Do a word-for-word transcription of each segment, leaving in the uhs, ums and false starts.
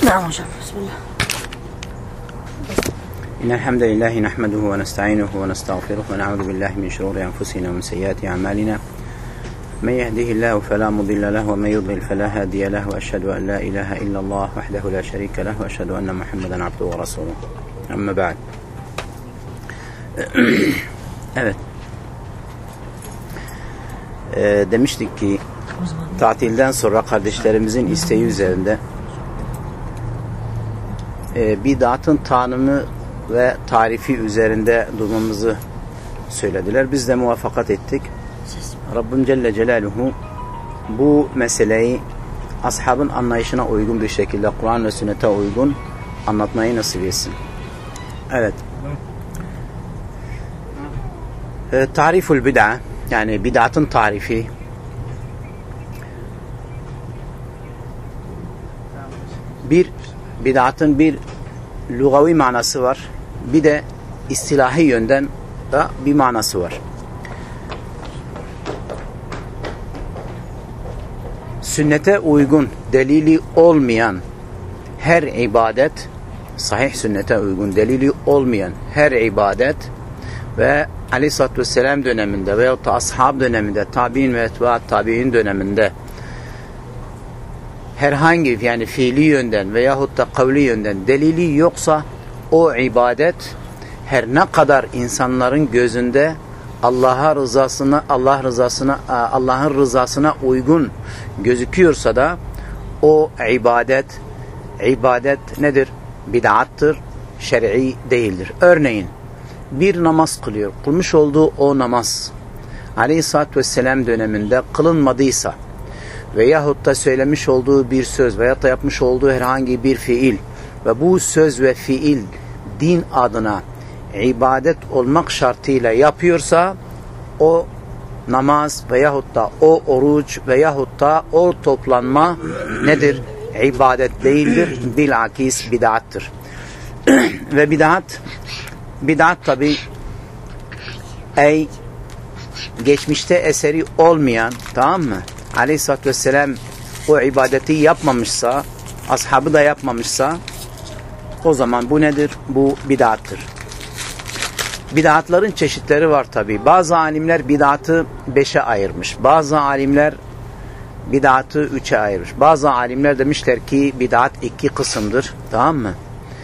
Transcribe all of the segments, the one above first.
نعم hocam. Bismillah. إن الحمد لله نحمده ونستعينه ونستغفره ونعوذ بالله من شرور أنفسنا ومن سيئات أعمالنا من يهده الله فلا مضل له ومن يضلل فلا هادي له وأشهد أن لا إله إلا الله وحده لا شريك له وأشهد أن محمدا عبده ورسوله أما بعد. Evet. Ee, demiştik ki tatilden sonra kardeşlerimizin isteği üzerinde e, bid'atın tanımı ve tarifi üzerinde durmamızı söylediler. Biz de muvaffakat ettik. Rabbim Celle Celaluhu bu meseleyi ashabın anlayışına uygun bir şekilde Kur'an ve sünnete uygun anlatmayı nasip etsin. Evet. E, tariful bid'a, yani bid'atın tarifi, bir bid'atın bir lugavi manası var, bir de istilahi yönden da bir manası var. Sünnete uygun, delili olmayan her ibadet, sahih sünnete uygun, delili olmayan her ibadet ve Aleyhisselatü Vesselam döneminde veyahut da ashab döneminde, tabi'in ve etbaat tabi'in döneminde herhangi yani fiili yönden veyahut da kavli yönden delili yoksa o ibadet her ne kadar insanların gözünde Allah'a rızasına, Allah rızasına, Allah'ın rızasına uygun gözüküyorsa da o ibadet ibadet nedir? Bid'attır, şer'i değildir. Örneğin bir namaz kılıyor. Kılmış olduğu o namaz Aleyhisselatü Vesselam döneminde kılınmadıysa veyahut da söylemiş olduğu bir söz veyahut da yapmış olduğu herhangi bir fiil ve bu söz ve fiil din adına ibadet olmak şartıyla yapıyorsa o namaz veyahut da o oruç veyahut da o toplanma nedir? İbadet değildir. Bilakis bid'attır. Ve bid'at bid'at tabi ey geçmişte eseri olmayan, tamam mı? Aleyhisselatü Vesselam o ibadeti yapmamışsa, ashabı da yapmamışsa o zaman bu nedir? Bu bid'attır. Bid'atların çeşitleri var tabi. Bazı alimler bid'atı beşe ayırmış. Bazı alimler bid'atı üçe ayırmış. Bazı alimler demişler ki bid'at iki kısımdır. Tamam mı?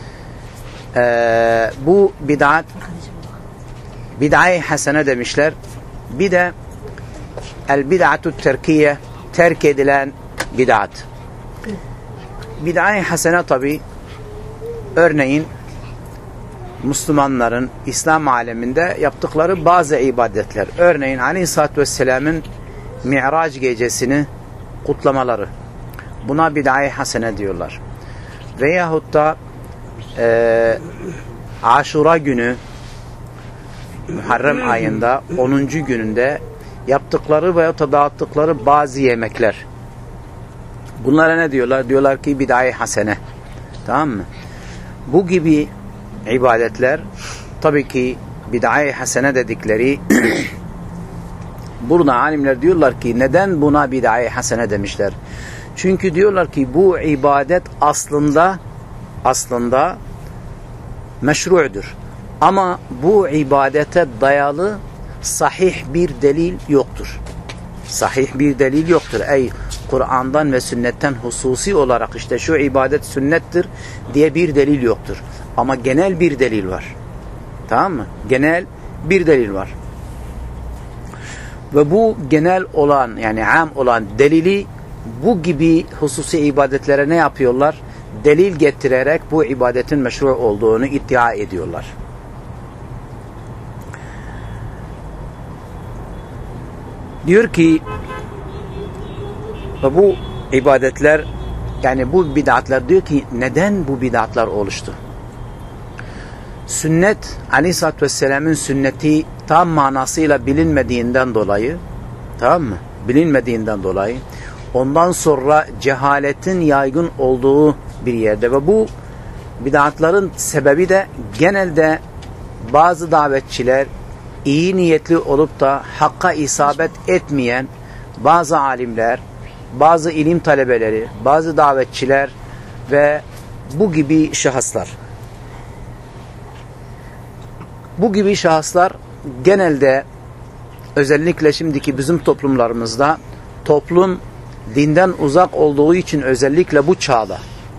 Ee, bu bid'at bid'ai hasene demişler. Bir de el bid'atu terkiye, terk edilen bid'at. Bid'ai hasene tabi örneğin Müslümanların İslam aleminde yaptıkları bazı ibadetler. Örneğin Aleyhisselatü Vesselam'ın Mi'raç gecesini kutlamaları. Buna bid'ai hasene diyorlar. Veyahut da e, Aşura günü Muharrem ayında onuncu gününde yaptıkları veya da dağıttıkları bazı yemekler. Bunlara ne diyorlar? Diyorlar ki bid'ai hasene. Tamam mı? Bu gibi ibadetler tabii ki bid'ai hasene dedikleri burada alimler diyorlar ki neden buna bid'ai hasene demişler? Çünkü diyorlar ki bu ibadet aslında aslında meşru'dur. Ama bu ibadete dayalı sahih bir delil yoktur. Sahih bir delil yoktur. Ey Kur'an'dan ve sünnetten hususi olarak işte şu ibadet sünnettir diye bir delil yoktur. Ama genel bir delil var. Tamam mı? Genel bir delil var. Ve bu genel olan yani am olan delili bu gibi hususi ibadetlere ne yapıyorlar? Delil getirerek bu ibadetin meşru olduğunu iddia ediyorlar. Diyor ki ve bu ibadetler yani bu bid'atlar diyor ki neden bu bid'atlar oluştu? Sünnet Aleyhisselatü Vesselam'ın sünneti tam manasıyla bilinmediğinden dolayı, tamam mı? Bilinmediğinden dolayı ondan sonra cehaletin yaygın olduğu bir yerde ve bu bid'atların sebebi de genelde bazı davetçiler iyi niyetli olup da hakka isabet etmeyen bazı alimler, bazı ilim talebeleri, bazı davetçiler ve bu gibi şahıslar. Bu gibi şahıslar genelde özellikle şimdiki bizim toplumlarımızda toplum dinden uzak olduğu için özellikle bu çağda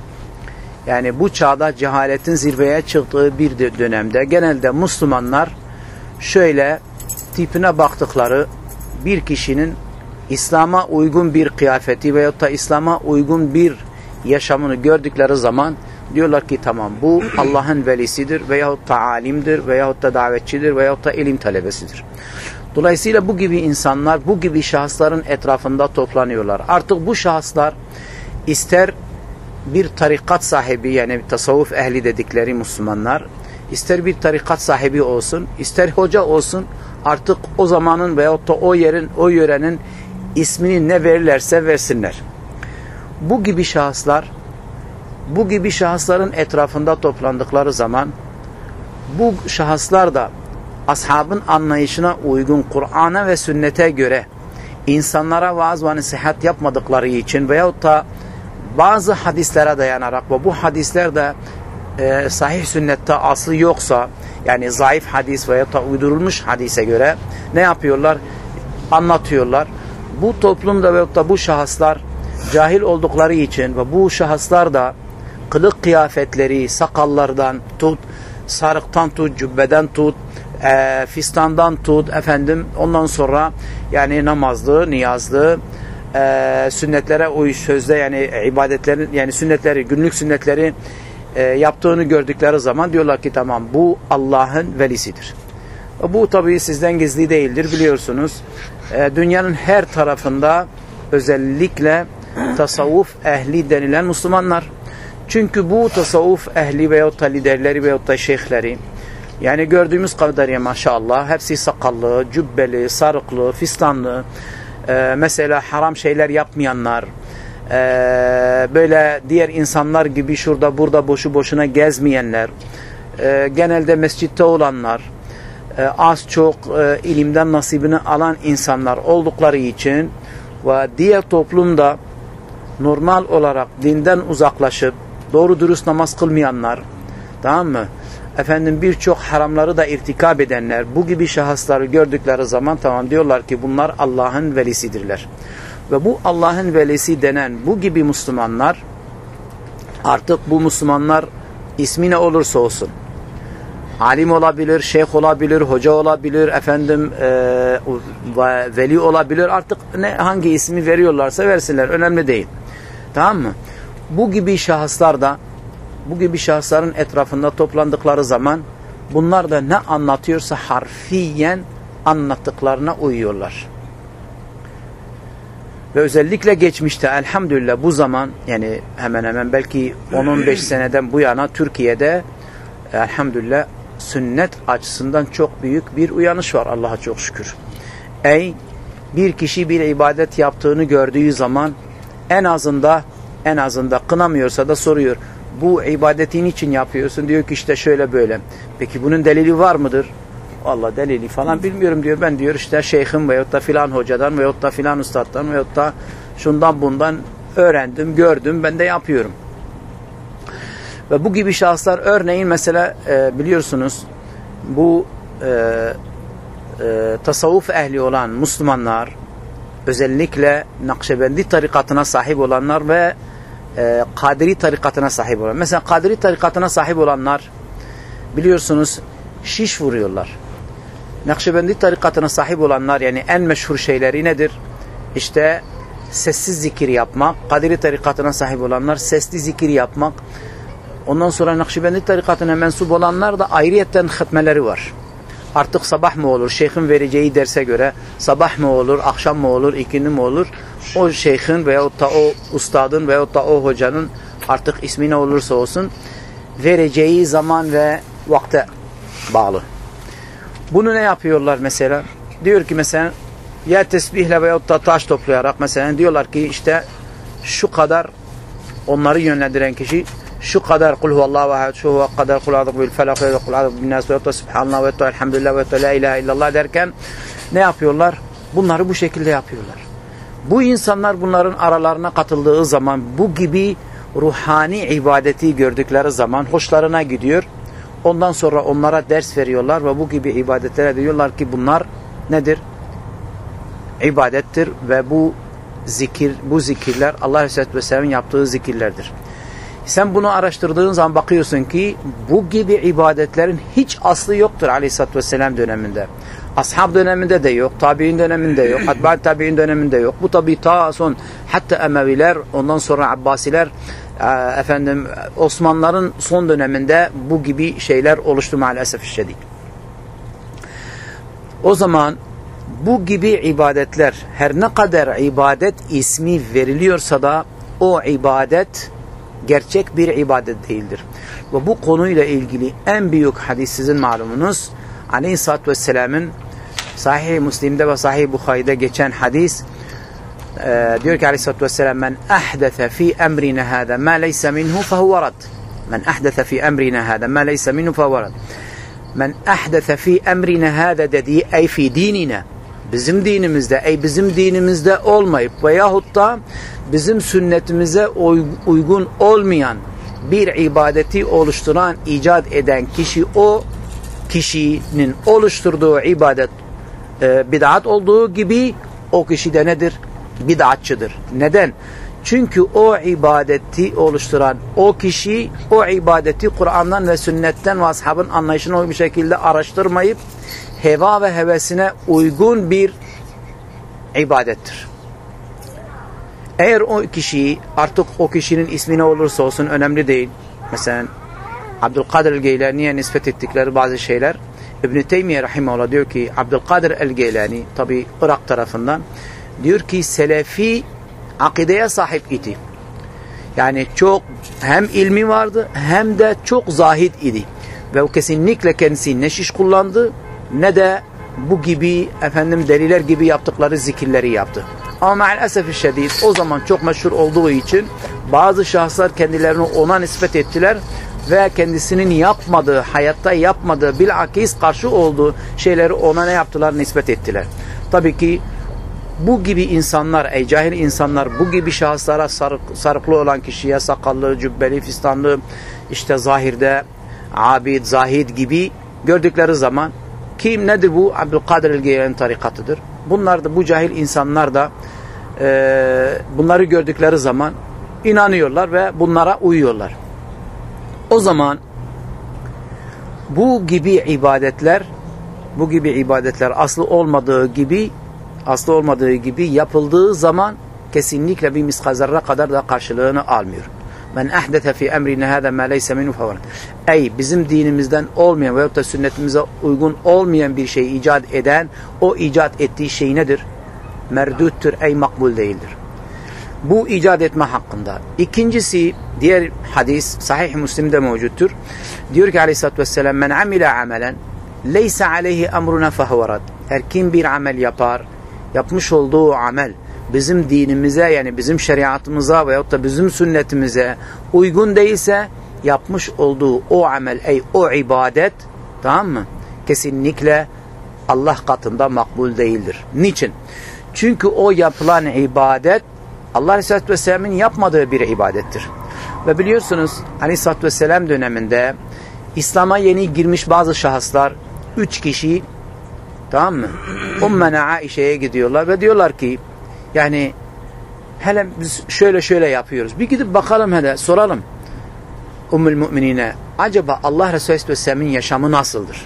yani bu çağda cehaletin zirveye çıktığı bir dönemde genelde Müslümanlar şöyle tipine baktıkları bir kişinin İslam'a uygun bir kıyafeti veyahut da İslam'a uygun bir yaşamını gördükleri zaman diyorlar ki tamam bu Allah'ın velisidir veyahut da alimdir veyahut da davetçidir veyahut da ilim talebesidir. Dolayısıyla bu gibi insanlar bu gibi şahısların etrafında toplanıyorlar. Artık bu şahıslar ister bir tarikat sahibi yani tasavvuf ehli dedikleri Müslümanlar ister bir tarikat sahibi olsun ister hoca olsun artık o zamanın veyahut da o yerin o yörenin ismini ne verirlerse versinler. Bu gibi şahıslar bu gibi şahısların etrafında toplandıkları zaman bu şahıslar da ashabın anlayışına uygun Kur'an'a ve sünnete göre insanlara vaaz ve nasihat yapmadıkları için veyahut da bazı hadislere dayanarak ve bu hadisler de e, sahih sünnette aslı yoksa yani zayıf hadis veyahut da uydurulmuş hadise göre ne yapıyorlar? Anlatıyorlar. Bu toplumda veyahut da bu şahıslar cahil oldukları için ve bu şahıslar da kılık kıyafetleri, sakallardan tut, sarıktan tut, cübbeden tut, e, fistandan tut, efendim ondan sonra yani namazlı, niyazlı, e, sünnetlere uy sözde yani ibadetlerin yani sünnetleri, günlük sünnetleri e, yaptığını gördükleri zaman diyorlar ki tamam bu Allah'ın velisidir. Bu tabii sizden gizli değildir biliyorsunuz. E, dünyanın her tarafında özellikle tasavvuf ehli denilen Müslümanlar. Çünkü bu tasavvuf ehli veyahut da liderleri veyahut da şeyhleri yani gördüğümüz kadarıyla maşallah hepsi sakallı, cübbeli, sarıklı, fistanlı, e, mesela haram şeyler yapmayanlar, e, böyle diğer insanlar gibi şurada burada boşu boşuna gezmeyenler, e, genelde mescitte olanlar, e, az çok e, ilimden nasibini alan insanlar oldukları için ve diğer toplumda normal olarak dinden uzaklaşıp doğru dürüst namaz kılmayanlar, tamam mı? Efendim birçok haramları da irtikab edenler bu gibi şahısları gördükleri zaman tamam diyorlar ki bunlar Allah'ın velisidirler. Ve bu Allah'ın velisi denen bu gibi Müslümanlar artık bu Müslümanlar ismi ne olursa olsun alim olabilir, şeyh olabilir, hoca olabilir, efendim e, veli olabilir artık ne hangi ismi veriyorlarsa versinler önemli değil. Tamam mı? Bu gibi şahıslar da bu gibi şahısların etrafında toplandıkları zaman bunlar da ne anlatıyorsa harfiyen anlattıklarına uyuyorlar. Ve özellikle geçmişte elhamdülillah bu zaman yani hemen hemen belki on on beş seneden bu yana Türkiye'de elhamdülillah sünnet açısından çok büyük bir uyanış var Allah'a çok şükür. Ey bir kişi bir ibadet yaptığını gördüğü zaman en azında en azında kınamıyorsa da soruyor. Bu ibadeti niçin yapıyorsun? Diyor ki işte şöyle böyle. Peki bunun delili var mıdır? Allah delili falan bilmiyorum diyor. Ben diyor işte şeyhim veyahut da filan hocadan veyahut da filan üstaddan veyahut da şundan bundan öğrendim, gördüm, ben de yapıyorum. Ve bu gibi şahıslar örneğin mesela e, biliyorsunuz bu e, e, tasavvuf ehli olan Müslümanlar özellikle Nakşibendi tarikatına sahip olanlar ve e, Kadiri tarikatına sahip olanlar. Mesela Kadiri tarikatına sahip olanlar biliyorsunuz şiş vuruyorlar. Nakşibendi tarikatına sahip olanlar yani en meşhur şeyleri nedir? İşte sessiz zikir yapmak. Kadiri tarikatına sahip olanlar sesli zikir yapmak. Ondan sonra Nakşibendi tarikatına mensup olanlar da ayrıyetten hutmeleri var. Artık sabah mı olur? Şeyhin vereceği derse göre sabah mı olur? Akşam mı olur? İkindi mi olur? O şeyhin veyahut da o ustadın veyahut da o hocanın artık ismi ne olursa olsun vereceği zaman ve vakte bağlı. Bunu ne yapıyorlar mesela? Diyor ki mesela ya tesbihle veyahut da taş toplayarak mesela diyorlar ki işte şu kadar onları yönlendiren kişi şu kadar kul huvallahu ahad, şu kadar kul a'udhu bil felak ve kul a'udhu bin nas ve subhanallah ve elhamdülillah ve la ilahe illallah derken ne yapıyorlar? Bunları bu şekilde yapıyorlar. Bu insanlar bunların aralarına katıldığı zaman bu gibi ruhani ibadeti gördükleri zaman hoşlarına gidiyor. Ondan sonra onlara ders veriyorlar ve bu gibi ibadetlere diyorlar ki bunlar nedir? İbadettir ve bu zikir, bu zikirler Allah Aleyhisselatü Vesselam'ın yaptığı zikirlerdir. Sen bunu araştırdığın zaman bakıyorsun ki bu gibi ibadetlerin hiç aslı yoktur Aleyhisselatü Vesselam döneminde. Ashab döneminde de yok, tabi'in döneminde yok, atba' tabi'in döneminde yok. Bu tabi ta son hatta Emeviler, ondan sonra Abbasiler, efendim Osmanlıların son döneminde bu gibi şeyler oluştu maalesef şiddet. O zaman bu gibi ibadetler her ne kadar ibadet ismi veriliyorsa da o ibadet gerçek bir ibadet değildir. Ve bu konuyla ilgili en büyük hadis sizin malumunuz Aleyhisselatü Vesselam'ın Sahih Müslim'de ve Sahih Bukhari'de geçen hadis e, diyor ki Aleyhisselatü Vesselam men ahdese fi emrina hâzâ mâ leyse minhu fehuve rad. Men ahdese fi emrina hâzâ mâ leyse minhu fehuve rad. Men ahdese fi emrina hâzâ dediği ey fi dinina. Bizim dinimizde, ey bizim dinimizde olmayıp veyahut da bizim sünnetimize uygun olmayan bir ibadeti oluşturan, icat eden kişi, o kişinin oluşturduğu ibadet e, bid'at olduğu gibi o kişi de nedir? Bid'atçıdır. Neden? Çünkü o ibadeti oluşturan o kişi o ibadeti Kur'an'dan ve sünnetten ve ashabın anlayışına uygun şekilde araştırmayıp heva ve hevesine uygun bir ibadettir. Eğer o kişi artık o kişinin ismi ne olursa olsun önemli değil. Mesela Abdülkadir el-Geylani'ye nispet ettikleri bazı şeyler İbn-i Teymiye Rahimahullah diyor ki Abdülkadir el-Geylani tabi Irak tarafından diyor ki Selefi akideye sahip idi. Yani çok hem ilmi vardı hem de çok zahid idi. Ve o kesinlikle kendisi ne şiş kullandı ne de bu gibi efendim deliler gibi yaptıkları zikirleri yaptı. Ama maalesef şiddet o zaman çok meşhur olduğu için bazı şahıslar kendilerini ona nispet ettiler ve kendisinin yapmadığı, hayatta yapmadığı, bilakis karşı olduğu şeyleri ona ne yaptılar? Nispet ettiler. Tabii ki bu gibi insanlar, ey cahil insanlar, bu gibi şahıslara sarık, sarıklı olan kişiye sakallı, cübbeli, fistanlı, işte zahirde abid, zahid gibi gördükleri zaman kim nedir bu? Abdülkadir el-Geylani tarikatıdır. Bunlar da bu cahil insanlar da e, bunları gördükleri zaman inanıyorlar ve bunlara uyuyorlar. O zaman bu gibi ibadetler bu gibi ibadetler aslı olmadığı gibi aslı olmadığı gibi yapıldığı zaman kesinlikle bir miskal zerre kadar da karşılığını almıyor. Men ahdese fi emrina hâzâ mâ leyse minhu fehuve rad. Ey bizim dinimizden olmayan veyahut da sünnetimize uygun olmayan bir şeyi icat eden, o icat ettiği şey nedir? Merduttur, ey makbul değildir. Bu icat etme hakkında. İkincisi, diğer hadis Sahih Müslim'de mevcuttur. Diyor ki Aleyhisselatü Vesselam men amile amelen leyse aleyhi emruna fehuve rad. Her kim bir amel yapar, yapmış olduğu amel bizim dinimize yani bizim şeriatımıza veyahut da bizim sünnetimize uygun değilse yapmış olduğu o amel, ey o ibadet, tamam mı? Kesinlikle Allah katında makbul değildir. Niçin? Çünkü o yapılan ibadet Allah Aleyhisselatü Vesselam'ın yapmadığı bir ibadettir. Ve biliyorsunuz Aleyhisselatü Vesselam döneminde İslam'a yeni girmiş bazı şahıslar, üç kişi, tamam mı? Ummena Aişe'ye gidiyorlar ve diyorlar ki yani hele biz şöyle şöyle yapıyoruz. Bir gidip bakalım hele soralım Ummul Müminine acaba Allah Resulü Vesselam'ın yaşamı nasıldır?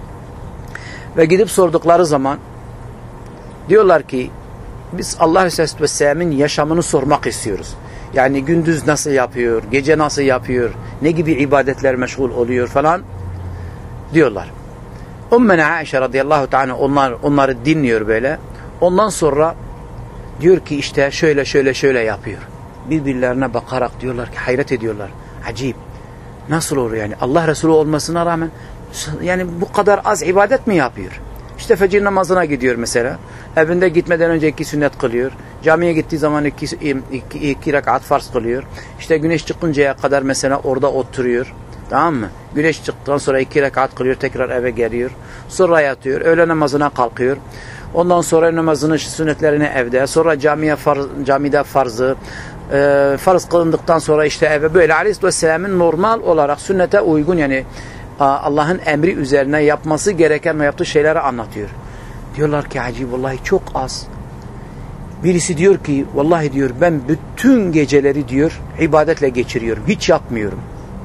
Ve gidip sordukları zaman diyorlar ki biz Allah Resulü Vesselam'ın yaşamını sormak istiyoruz. Yani gündüz nasıl yapıyor, gece nasıl yapıyor, ne gibi ibadetler meşgul oluyor falan diyorlar. Ummena Aişe radıyallahu ta'ala onlar, onları dinliyor böyle. Ondan sonra diyor ki işte şöyle şöyle şöyle yapıyor. Birbirlerine bakarak diyorlar ki hayret ediyorlar. Acayip. Nasıl olur yani? Allah Resulü olmasına rağmen yani bu kadar az ibadet mi yapıyor? İşte fecir namazına gidiyor mesela. Evinde gitmeden önce iki sünnet kılıyor. Camiye gittiği zaman iki, iki, iki rekat farz kılıyor. İşte güneş çıkıncaya kadar mesela orada oturuyor. Tamam mı? Güneş çıktıktan sonra iki rekat kılıyor. Tekrar eve geliyor. Sonra yatıyor. Öğle namazına kalkıyor. Ondan sonra namazının sünnetlerini evde. Sonra camiye farz, camide farzı, e, farz kılındıktan sonra işte eve böyle Aleyhisselatü Vesselam'ın normal olarak sünnete uygun yani Allah'ın emri üzerine yapması gereken ve yaptığı şeyleri anlatıyor. Diyorlar ki acayip vallahi çok az. Birisi diyor ki vallahi diyor ben bütün geceleri diyor ibadetle geçiriyorum. Hiç yatmıyorum.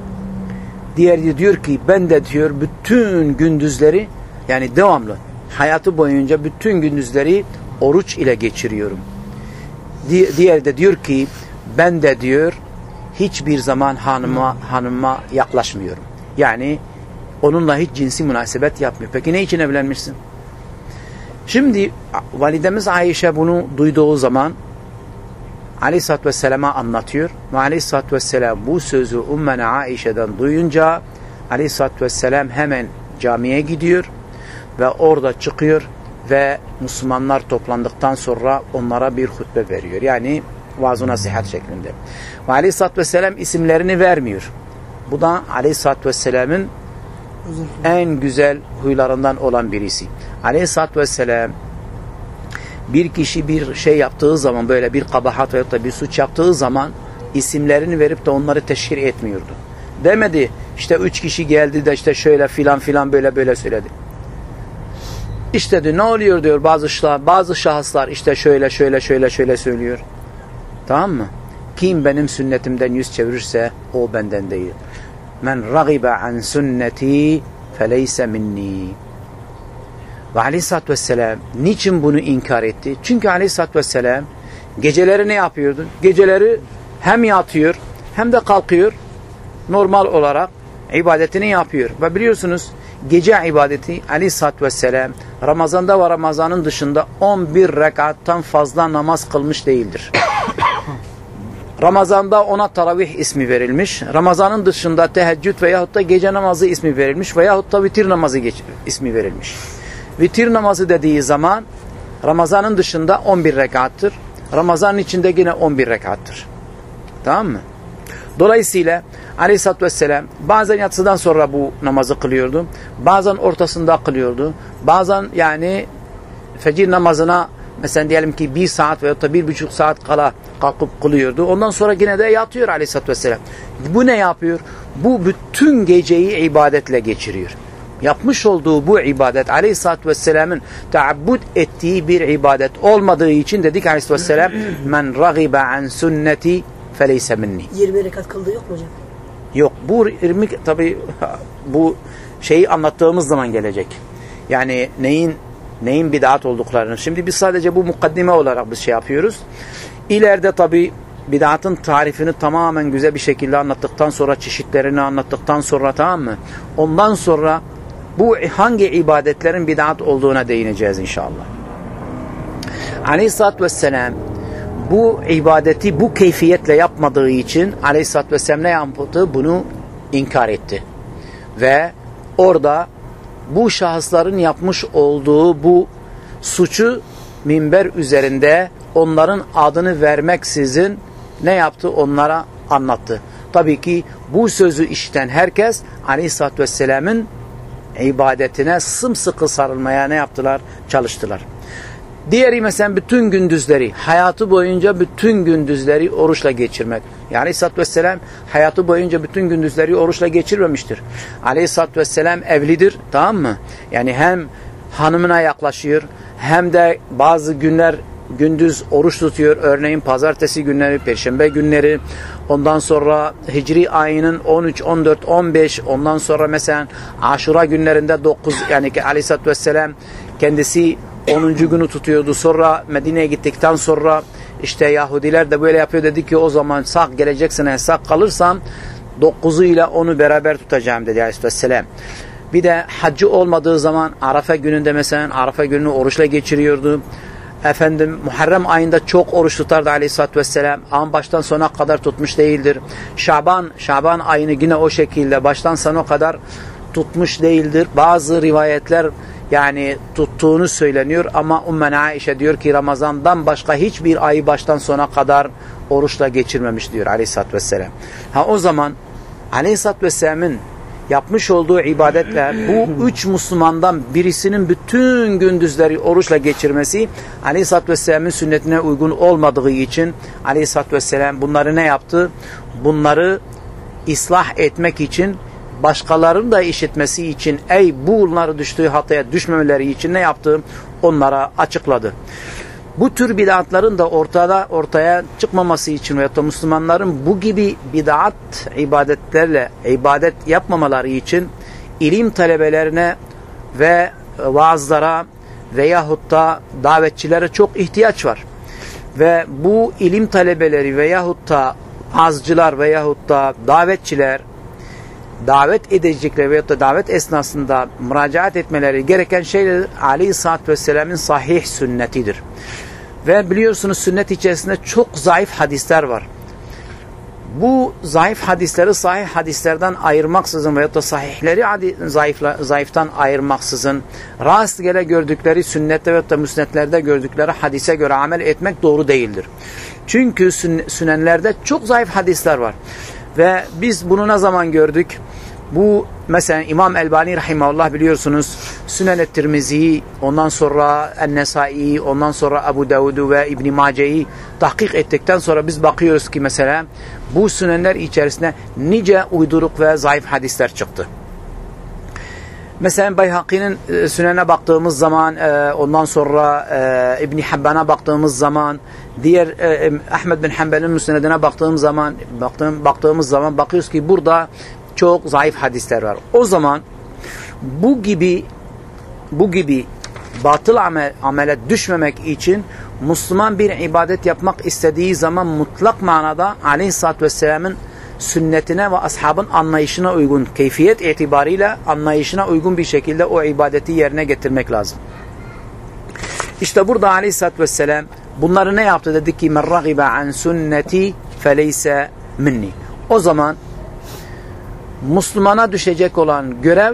Diğeri diyor ki ben de diyor bütün gündüzleri yani devamlı hayatı boyunca bütün gündüzleri oruç ile geçiriyorum. Diğeri de diyor ki ben de diyor hiçbir zaman hanıma hanıma yaklaşmıyorum. Yani onunla hiç cinsi münasebet yapmıyor. Peki ne için evlenmişsin? Şimdi validemiz Ayşe bunu duyduğu zaman Aleyhisselatü Vesselam'a anlatıyor. Ve Aleyhisselatü Vesselam bu sözü Ümmene Ayşe'den duyunca Aleyhisselatü Vesselam hemen camiye gidiyor ve orada çıkıyor ve Müslümanlar toplandıktan sonra onlara bir hutbe veriyor. Yani vaaz-ı nasihat şeklinde. Ve Aleyhisselatü Vesselam isimlerini vermiyor. Bu da Aleyhisselatü Vesselam'ın en güzel huylarından olan birisi. Aleyhisselatü Vesselam bir kişi bir şey yaptığı zaman böyle bir kabahat veyahut da bir suç yaptığı zaman isimlerini verip de onları teşhir etmiyordu. Demedi işte üç kişi geldi de işte şöyle filan filan böyle böyle söyledi. İşte de ne oluyor diyor bazı şah, bazı şahıslar işte şöyle şöyle şöyle şöyle söylüyor. Tamam mı? Kim benim sünnetimden yüz çevirirse o benden değil. Men ragibe an sünneti feleyse minni. Ve Aleyhisselatü Vesselam niçin bunu inkar etti? Çünkü Aleyhisselatü Vesselam geceleri ne yapıyordu? Geceleri hem yatıyor hem de kalkıyor. Normal olarak ibadetini yapıyor. Ve biliyorsunuz gece ibadeti Aleyhisselatü Vesselam Ramazan'da ve Ramazan'ın dışında on bir rekattan fazla namaz kılmış değildir. Ramazan'da ona taravih ismi verilmiş. Ramazan'ın dışında teheccüd veyahut da gece namazı ismi verilmiş. Veyahut da vitir namazı ismi verilmiş. Vitir namazı dediği zaman Ramazan'ın dışında on bir rekattır. Ramazan'ın içinde yine on bir rekattır. Tamam mı? Dolayısıyla Aleyhisselatü Vesselam bazen yatsıdan sonra bu namazı kılıyordu. Bazen ortasında kılıyordu. Bazen yani fecir namazına mesela diyelim ki bir saat veyahut da bir buçuk saat kala kalkıp kılıyordu. Ondan sonra yine de yatıyor Aleyhisselatü Vesselam. Bu ne yapıyor? Bu bütün geceyi ibadetle geçiriyor. Yapmış olduğu bu ibadet Aleyhisselatü Vesselam'ın taabbud ettiği bir ibadet olmadığı için dedik Aleyhisselatü Vesselam men ragibe an sünneti feleyse minni. yirmi rekat kıldığı yok mu hocam? Yok. Bu yirmi tabi bu şeyi anlattığımız zaman gelecek. Yani neyin neyin bid'at olduklarını. Şimdi biz sadece bu mukaddime olarak biz şey yapıyoruz. İleride tabi bid'atın tarifini tamamen güzel bir şekilde anlattıktan sonra çeşitlerini anlattıktan sonra tamam mı? Ondan sonra bu hangi ibadetlerin bid'at olduğuna değineceğiz inşallah. Aleyhisselatü Vesselam bu ibadeti bu keyfiyetle yapmadığı için Aleyhisselatü Vesselam ne yaptı? Bunu inkar etti. Ve orada bu şahısların yapmış olduğu bu suçu minber üzerinde onların adını vermeksizin ne yaptı? Onlara anlattı. Tabii ki bu sözü işiten herkes Aleyhisselatü Vesselam'ın ibadetine sımsıkı sarılmaya ne yaptılar? Çalıştılar. Diğeri mesela bütün gündüzleri, hayatı boyunca bütün gündüzleri oruçla geçirmek. Yani Aleyhisselatü Vesselam hayatı boyunca bütün gündüzleri oruçla geçirmemiştir. Aleyhisselatü Vesselam evlidir, tamam mı? Yani hem hanımına yaklaşıyor, hem de bazı günler gündüz oruç tutuyor. Örneğin pazartesi günleri, perşembe günleri, ondan sonra Hicri ayının on üç, on dört, on beş, ondan sonra mesela Aşura günlerinde dokuz, yani Aleyhisselatü Vesselam kendisi onuncu günü tutuyordu. Sonra Medine'ye gittikten sonra işte Yahudiler de böyle yapıyor. Dedi ki o zaman sağ geleceksin, sağ kalırsam dokuzuyla onu beraber tutacağım dedi Aleyhisselam. Bir de haccı olmadığı zaman Arafa gününde mesela Arafa gününü oruçla geçiriyordu. Efendim Muharrem ayında çok oruç tutardı Aleyhisselatü Vesselam. Ama baştan sona kadar tutmuş değildir. Şaban, Şaban ayını yine o şekilde baştan sona kadar tutmuş değildir. Bazı rivayetler yani tuttuğunu söyleniyor ama Ümmüne Ayşe diyor ki Ramazan'dan başka hiçbir ayı baştan sona kadar oruçla geçirmemiş diyor Aleyhisselatü Vesselam. Ha o zaman Aleyhisselatü Vesselam'ın yapmış olduğu ibadetler, bu üç Müslümandan birisinin bütün gündüzleri oruçla geçirmesi Aleyhisselatü Vesselam'ın sünnetine uygun olmadığı için Aleyhisselatü Vesselam bunları ne yaptı? Bunları ıslah etmek için, başkalarının da işitmesi için, ey bunları düştüğü hataya düşmemeleri için ne yaptı? Onlara açıkladı. Bu tür bid'atların da ortada ortaya çıkmaması için veyahut da Müslümanların bu gibi bid'at ibadetlerle ibadet yapmamaları için ilim talebelerine ve vaazlara veyahut da davetçilere çok ihtiyaç var. Ve bu ilim talebeleri veyahut da vaazcılar veyahut da davetçiler davet edecekler veyahut da davet esnasında müracaat etmeleri gereken şeyler Aleyhisselatü Vesselam'ın sahih sünnetidir. Ve biliyorsunuz sünnet içerisinde çok zayıf hadisler var. Bu zayıf hadisleri sahih hadislerden ayırmaksızın veyahut da sahihleri zayıfla, zayıftan ayırmaksızın rastgele gördükleri sünnette veyahut da müsnetlerde gördükleri hadise göre amel etmek doğru değildir. Çünkü sün, sünenlerde çok zayıf hadisler var. Ve biz bunu ne zaman gördük? Bu mesela İmam Elbani rahimahullah biliyorsunuz Sünen-i Tirmizi'yi, ondan sonra En-Nesai'yi, ondan sonra Ebu Davud'u ve İbn-i Mace'yi tahkik ettikten sonra biz bakıyoruz ki mesela bu sünenler içerisinde nice uyduruk ve zayıf hadisler çıktı. Mesela Beyhaki'nin e, Sünen'e baktığımız zaman, e, ondan sonra e, İbn-i Habban'a baktığımız zaman, diğer e, Ahmed bin Hanbel'in Müsned'ine baktığımız zaman, baktığım, baktığımız zaman bakıyoruz ki burada çok zayıf hadisler var. O zaman bu gibi bu gibi batıl amel, amele düşmemek için Müslüman bir ibadet yapmak istediği zaman mutlak manada Aleyhisselatü Vesselam'ın sünnetine ve ashabın anlayışına uygun, keyfiyet itibariyle anlayışına uygun bir şekilde o ibadeti yerine getirmek lazım. İşte burada Aleyhisselatü Vesselam bunları ne yaptı? Dedi ki men ragibe an sünneti feleyse minni. O zaman Müslümana düşecek olan görev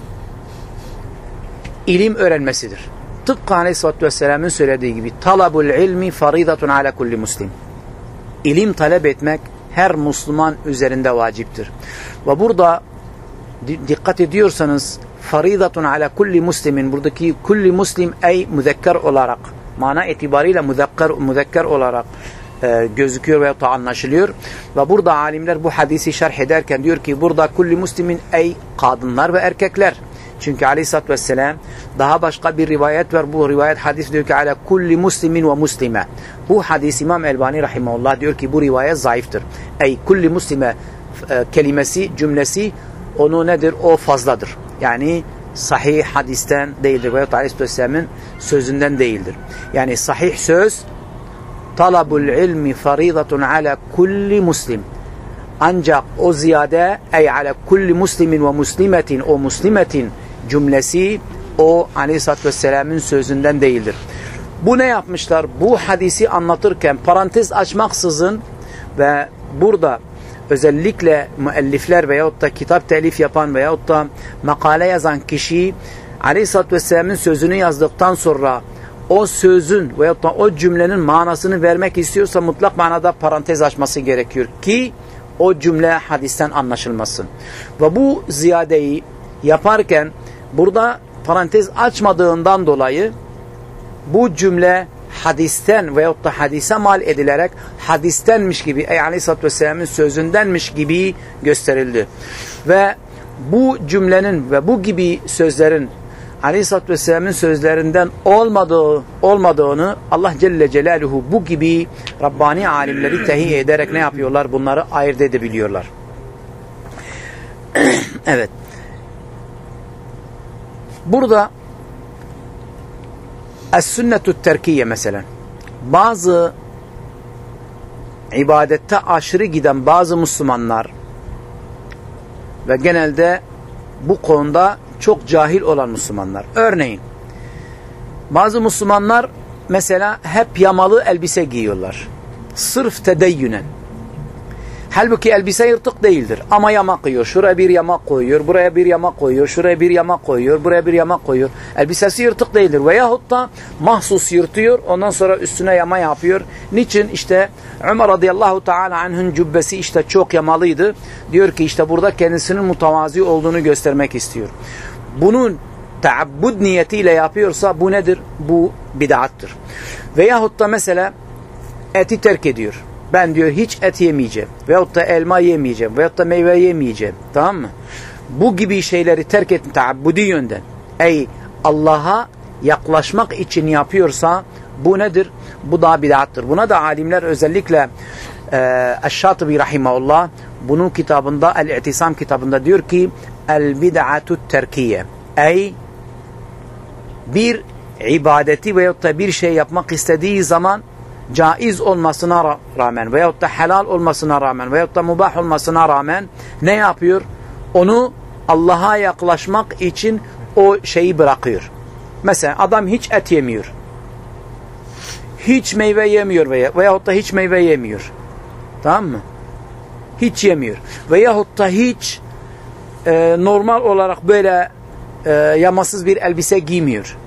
ilim öğrenmesidir. Tıpkı Aleyhisselatü Vesselam'ın söylediği gibi talabul ilmi faridatun ala kulli muslim. İlim talep etmek her Müslüman üzerinde vaciptir. Ve burada dikkat ediyorsanız faridatun ala kulli muslimin, buradaki kulli muslim ey müzekker olarak, mana itibariyle müzekker, müzekker olarak e, gözüküyor veya da anlaşılıyor. Ve burada alimler bu hadisi şerh ederken diyor ki burada kulli muslimin ey kadınlar ve erkekler. Çünkü Aleyhisselatü Vesselam daha başka bir rivayet var. Bu rivayet hadis diyor ki ala kulli muslimin ve muslime. Bu hadis İmam Elbani rahimahullah diyor ki bu rivayet zayıftır. Ey kulli muslime e, kelimesi, cümlesi onu nedir? O fazladır. Yani sahih hadisten değildir. Veyahut Aleyhisselatü Vesselam'ın sözünden değildir. Yani sahih söz talabul ilmi faridatun ala kulli muslim. Ancak o ziyade ey ala kulli muslimin ve muslimetin, o muslimetin cümlesi o Aleyhisselatü Vesselam'ın sözünden değildir. Bu ne yapmışlar? Bu hadisi anlatırken parantez açmaksızın ve burada özellikle müellifler veyahut da kitap telif yapan veyahut da makale yazan kişi Aleyhisselatü Vesselam'ın sözünü yazdıktan sonra o sözün veyahut da o cümlenin manasını vermek istiyorsa mutlak manada parantez açması gerekiyor ki o cümle hadisten anlaşılmasın. Ve bu ziyadeyi yaparken burada parantez açmadığından dolayı bu cümle hadisten veyahut da hadise mal edilerek hadistenmiş gibi, ey Aleyhisselatü Vesselam'ın sözündenmiş gibi gösterildi. Ve bu cümlenin ve bu gibi sözlerin Aleyhisselatü Vesselam'ın sözlerinden olmadığı, olmadığını Allah Celle Celaluhu bu gibi Rabbani alimleri tehiye ederek ne yapıyorlar? Bunları ayırt edebiliyorlar. Evet. Burada Es-Sünnetü Terkiye mesela bazı ibadette aşırı giden bazı Müslümanlar ve genelde bu konuda çok cahil olan Müslümanlar. Örneğin bazı Müslümanlar mesela hep yamalı elbise giyiyorlar. Sırf tedeyyünen. Halbuki elbise yırtık değildir. Ama yamak koyuyor. Şuraya bir yamak koyuyor. Buraya bir yamak koyuyor. Şuraya bir yamak koyuyor. Buraya bir yamak koyuyor. Elbisesi yırtık değildir. Veyahut da mahsus yırtıyor. Ondan sonra üstüne yama yapıyor. Niçin? İşte Ömer radıyallahu teala anh'ın cübbesi işte çok yamalıydı. Diyor ki işte burada kendisinin mütevazi olduğunu göstermek istiyor. Bunun taabbud niyetiyle yapıyorsa bu nedir? Bu bid'attır. Veyahut da mesela eti terk ediyor. Ben diyor hiç et yemeyeceğim. Veyahut da elma yemeyeceğim. Veyahut da meyve yemeyeceğim. Tamam mı? Bu gibi şeyleri terk etme taabbudi yönden. Ey Allah'a yaklaşmak için yapıyorsa bu nedir? Bu da bid'attır. Buna da alimler özellikle Eş-Şatibi rahimahullah bunun kitabında El-İ'tisam kitabında diyor ki El-bid'atu terkiye. Ey bir ibadeti veyahut da bir şey yapmak istediği zaman caiz olmasına rağmen veyahut da helal olmasına rağmen veyahut da mubah olmasına rağmen ne yapıyor? Onu Allah'a yaklaşmak için o şeyi bırakıyor. Mesela adam hiç et yemiyor. Hiç meyve yemiyor veya, veyahut da hiç meyve yemiyor. Tamam mı? Hiç yemiyor. Veyahut da hiç e, normal olarak böyle e, yamasız bir elbise giymiyor.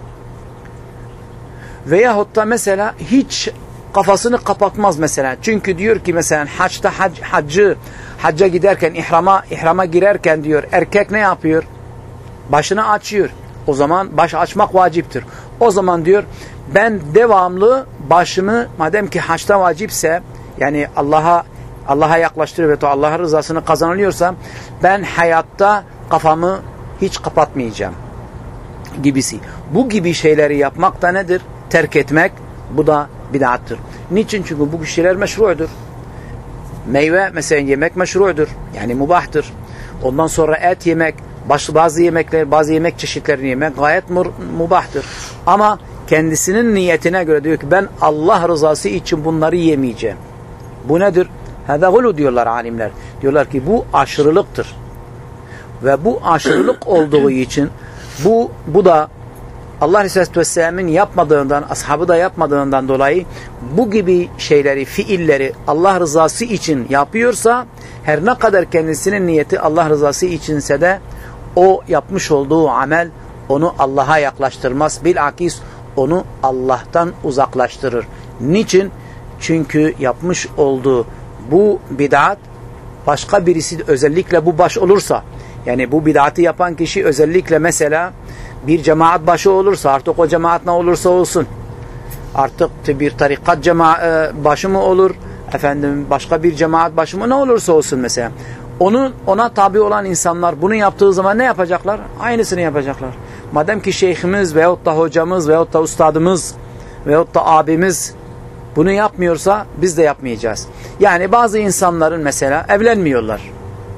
Veyahut da mesela hiç kafasını kapatmaz mesela. Çünkü diyor ki mesela haçta hac, haccı hacca giderken ihrama ihrama girerken diyor erkek ne yapıyor? Başını açıyor. O zaman baş açmak vaciptir. O zaman diyor ben devamlı başımı madem ki haçta vacipse yani Allah'a Allah'a yaklaştırıyor ve Allah'ın rızasını kazanılıyorsa ben hayatta kafamı hiç kapatmayacağım gibisi. Bu gibi şeyleri yapmak da nedir? Terk etmek. Bu da bid'attır. Niçin? Çünkü bu şeyler meşru'dur. Meyve mesela yemek meşru'dur. Yani mubahtır. Ondan sonra et yemek, bazı yemekler, bazı yemek çeşitlerini yemek gayet mubahtır. Ama kendisinin niyetine göre diyor ki ben Allah rızası için bunları yemeyeceğim. Bu nedir? Hâzâ gulu diyorlar alimler. Diyorlar ki bu aşırılıktır. Ve bu aşırılık olduğu için bu bu da Allah Aleyhisselatü Vesselam'ın yapmadığından, ashabı da yapmadığından dolayı bu gibi şeyleri, fiilleri Allah rızası için yapıyorsa her ne kadar kendisinin niyeti Allah rızası içinse de o yapmış olduğu amel onu Allah'a yaklaştırmaz. Bilakis onu Allah'tan uzaklaştırır. Niçin? Çünkü yapmış olduğu bu bid'at başka birisi özellikle bu baş olursa yani bu bid'atı yapan kişi özellikle mesela bir cemaat başı olursa artık o cemaat ne olursa olsun artık bir tarikat cemaat başı mı olur efendim başka bir cemaat başı mı ne olursa olsun mesela onun ona tabi olan insanlar bunu yaptığı zaman ne yapacaklar? Aynısını yapacaklar. Madem ki şeyhimiz veyahut da hocamız veyahut da ustadımız veyahut da abimiz bunu yapmıyorsa biz de yapmayacağız. Yani bazı insanların mesela evlenmiyorlar.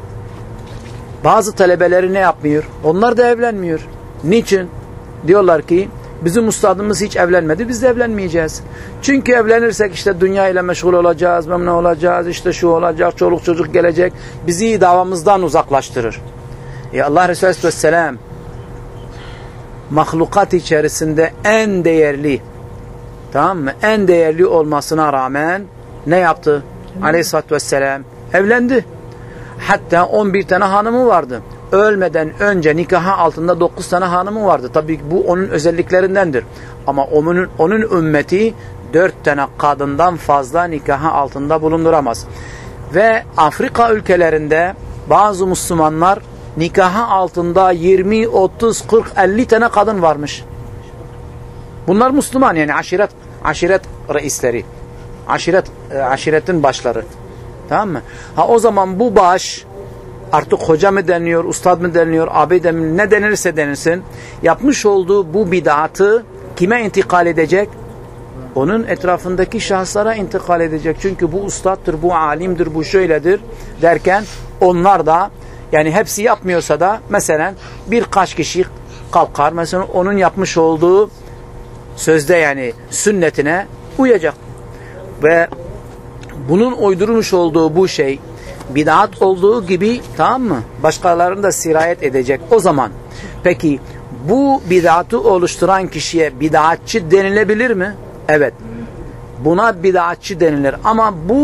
Bazı talebeleri ne yapmıyor? Onlar da evlenmiyor. Niçin? Diyorlar ki bizim ustadımız hiç evlenmedi, biz de evlenmeyeceğiz. Çünkü evlenirsek işte dünya ile meşgul olacağız, memnun olacağız, işte şu olacak, çoluk çocuk gelecek, bizi davamızdan uzaklaştırır. E Allah Resulü Aleyhisselam mahlukat içerisinde en değerli, tamam mı? En değerli olmasına rağmen ne yaptı? Aleyhisselatü Vesselam evlendi. Hatta on bir tane hanımı vardı. Ölmeden önce nikahı altında dokuz tane hanımı vardı. Tabii ki bu onun özelliklerindendir. Ama onun, onun ümmeti dört tane kadından fazla nikahı altında bulunduramaz. Ve Afrika ülkelerinde bazı Müslümanlar nikahı altında yirmi, otuz, kırk, elli tane kadın varmış. Bunlar Müslüman yani aşiret, aşiret reisleri. Aşiret, aşiretin başları. Tamam mı? Ha o zaman bu baş artık hoca mı deniliyor, ustad mı deniliyor, abi deniliyor, ne denirse denilsin. Yapmış olduğu bu bid'atı kime intikal edecek? Onun etrafındaki şahıslara intikal edecek. Çünkü bu ustattır, bu alimdir, bu şöyledir derken onlar da yani hepsi yapmıyorsa da mesela birkaç kişi kalkar. Mesela onun yapmış olduğu sözde yani sünnetine uyacak. Ve bunun uydurmuş olduğu bu şey bid'at olduğu gibi tamam mı? Başkalarını da sirayet edecek. O zaman peki bu bid'atı oluşturan kişiye bid'atçı denilebilir mi? Evet. Buna bid'atçı denilir. Ama bu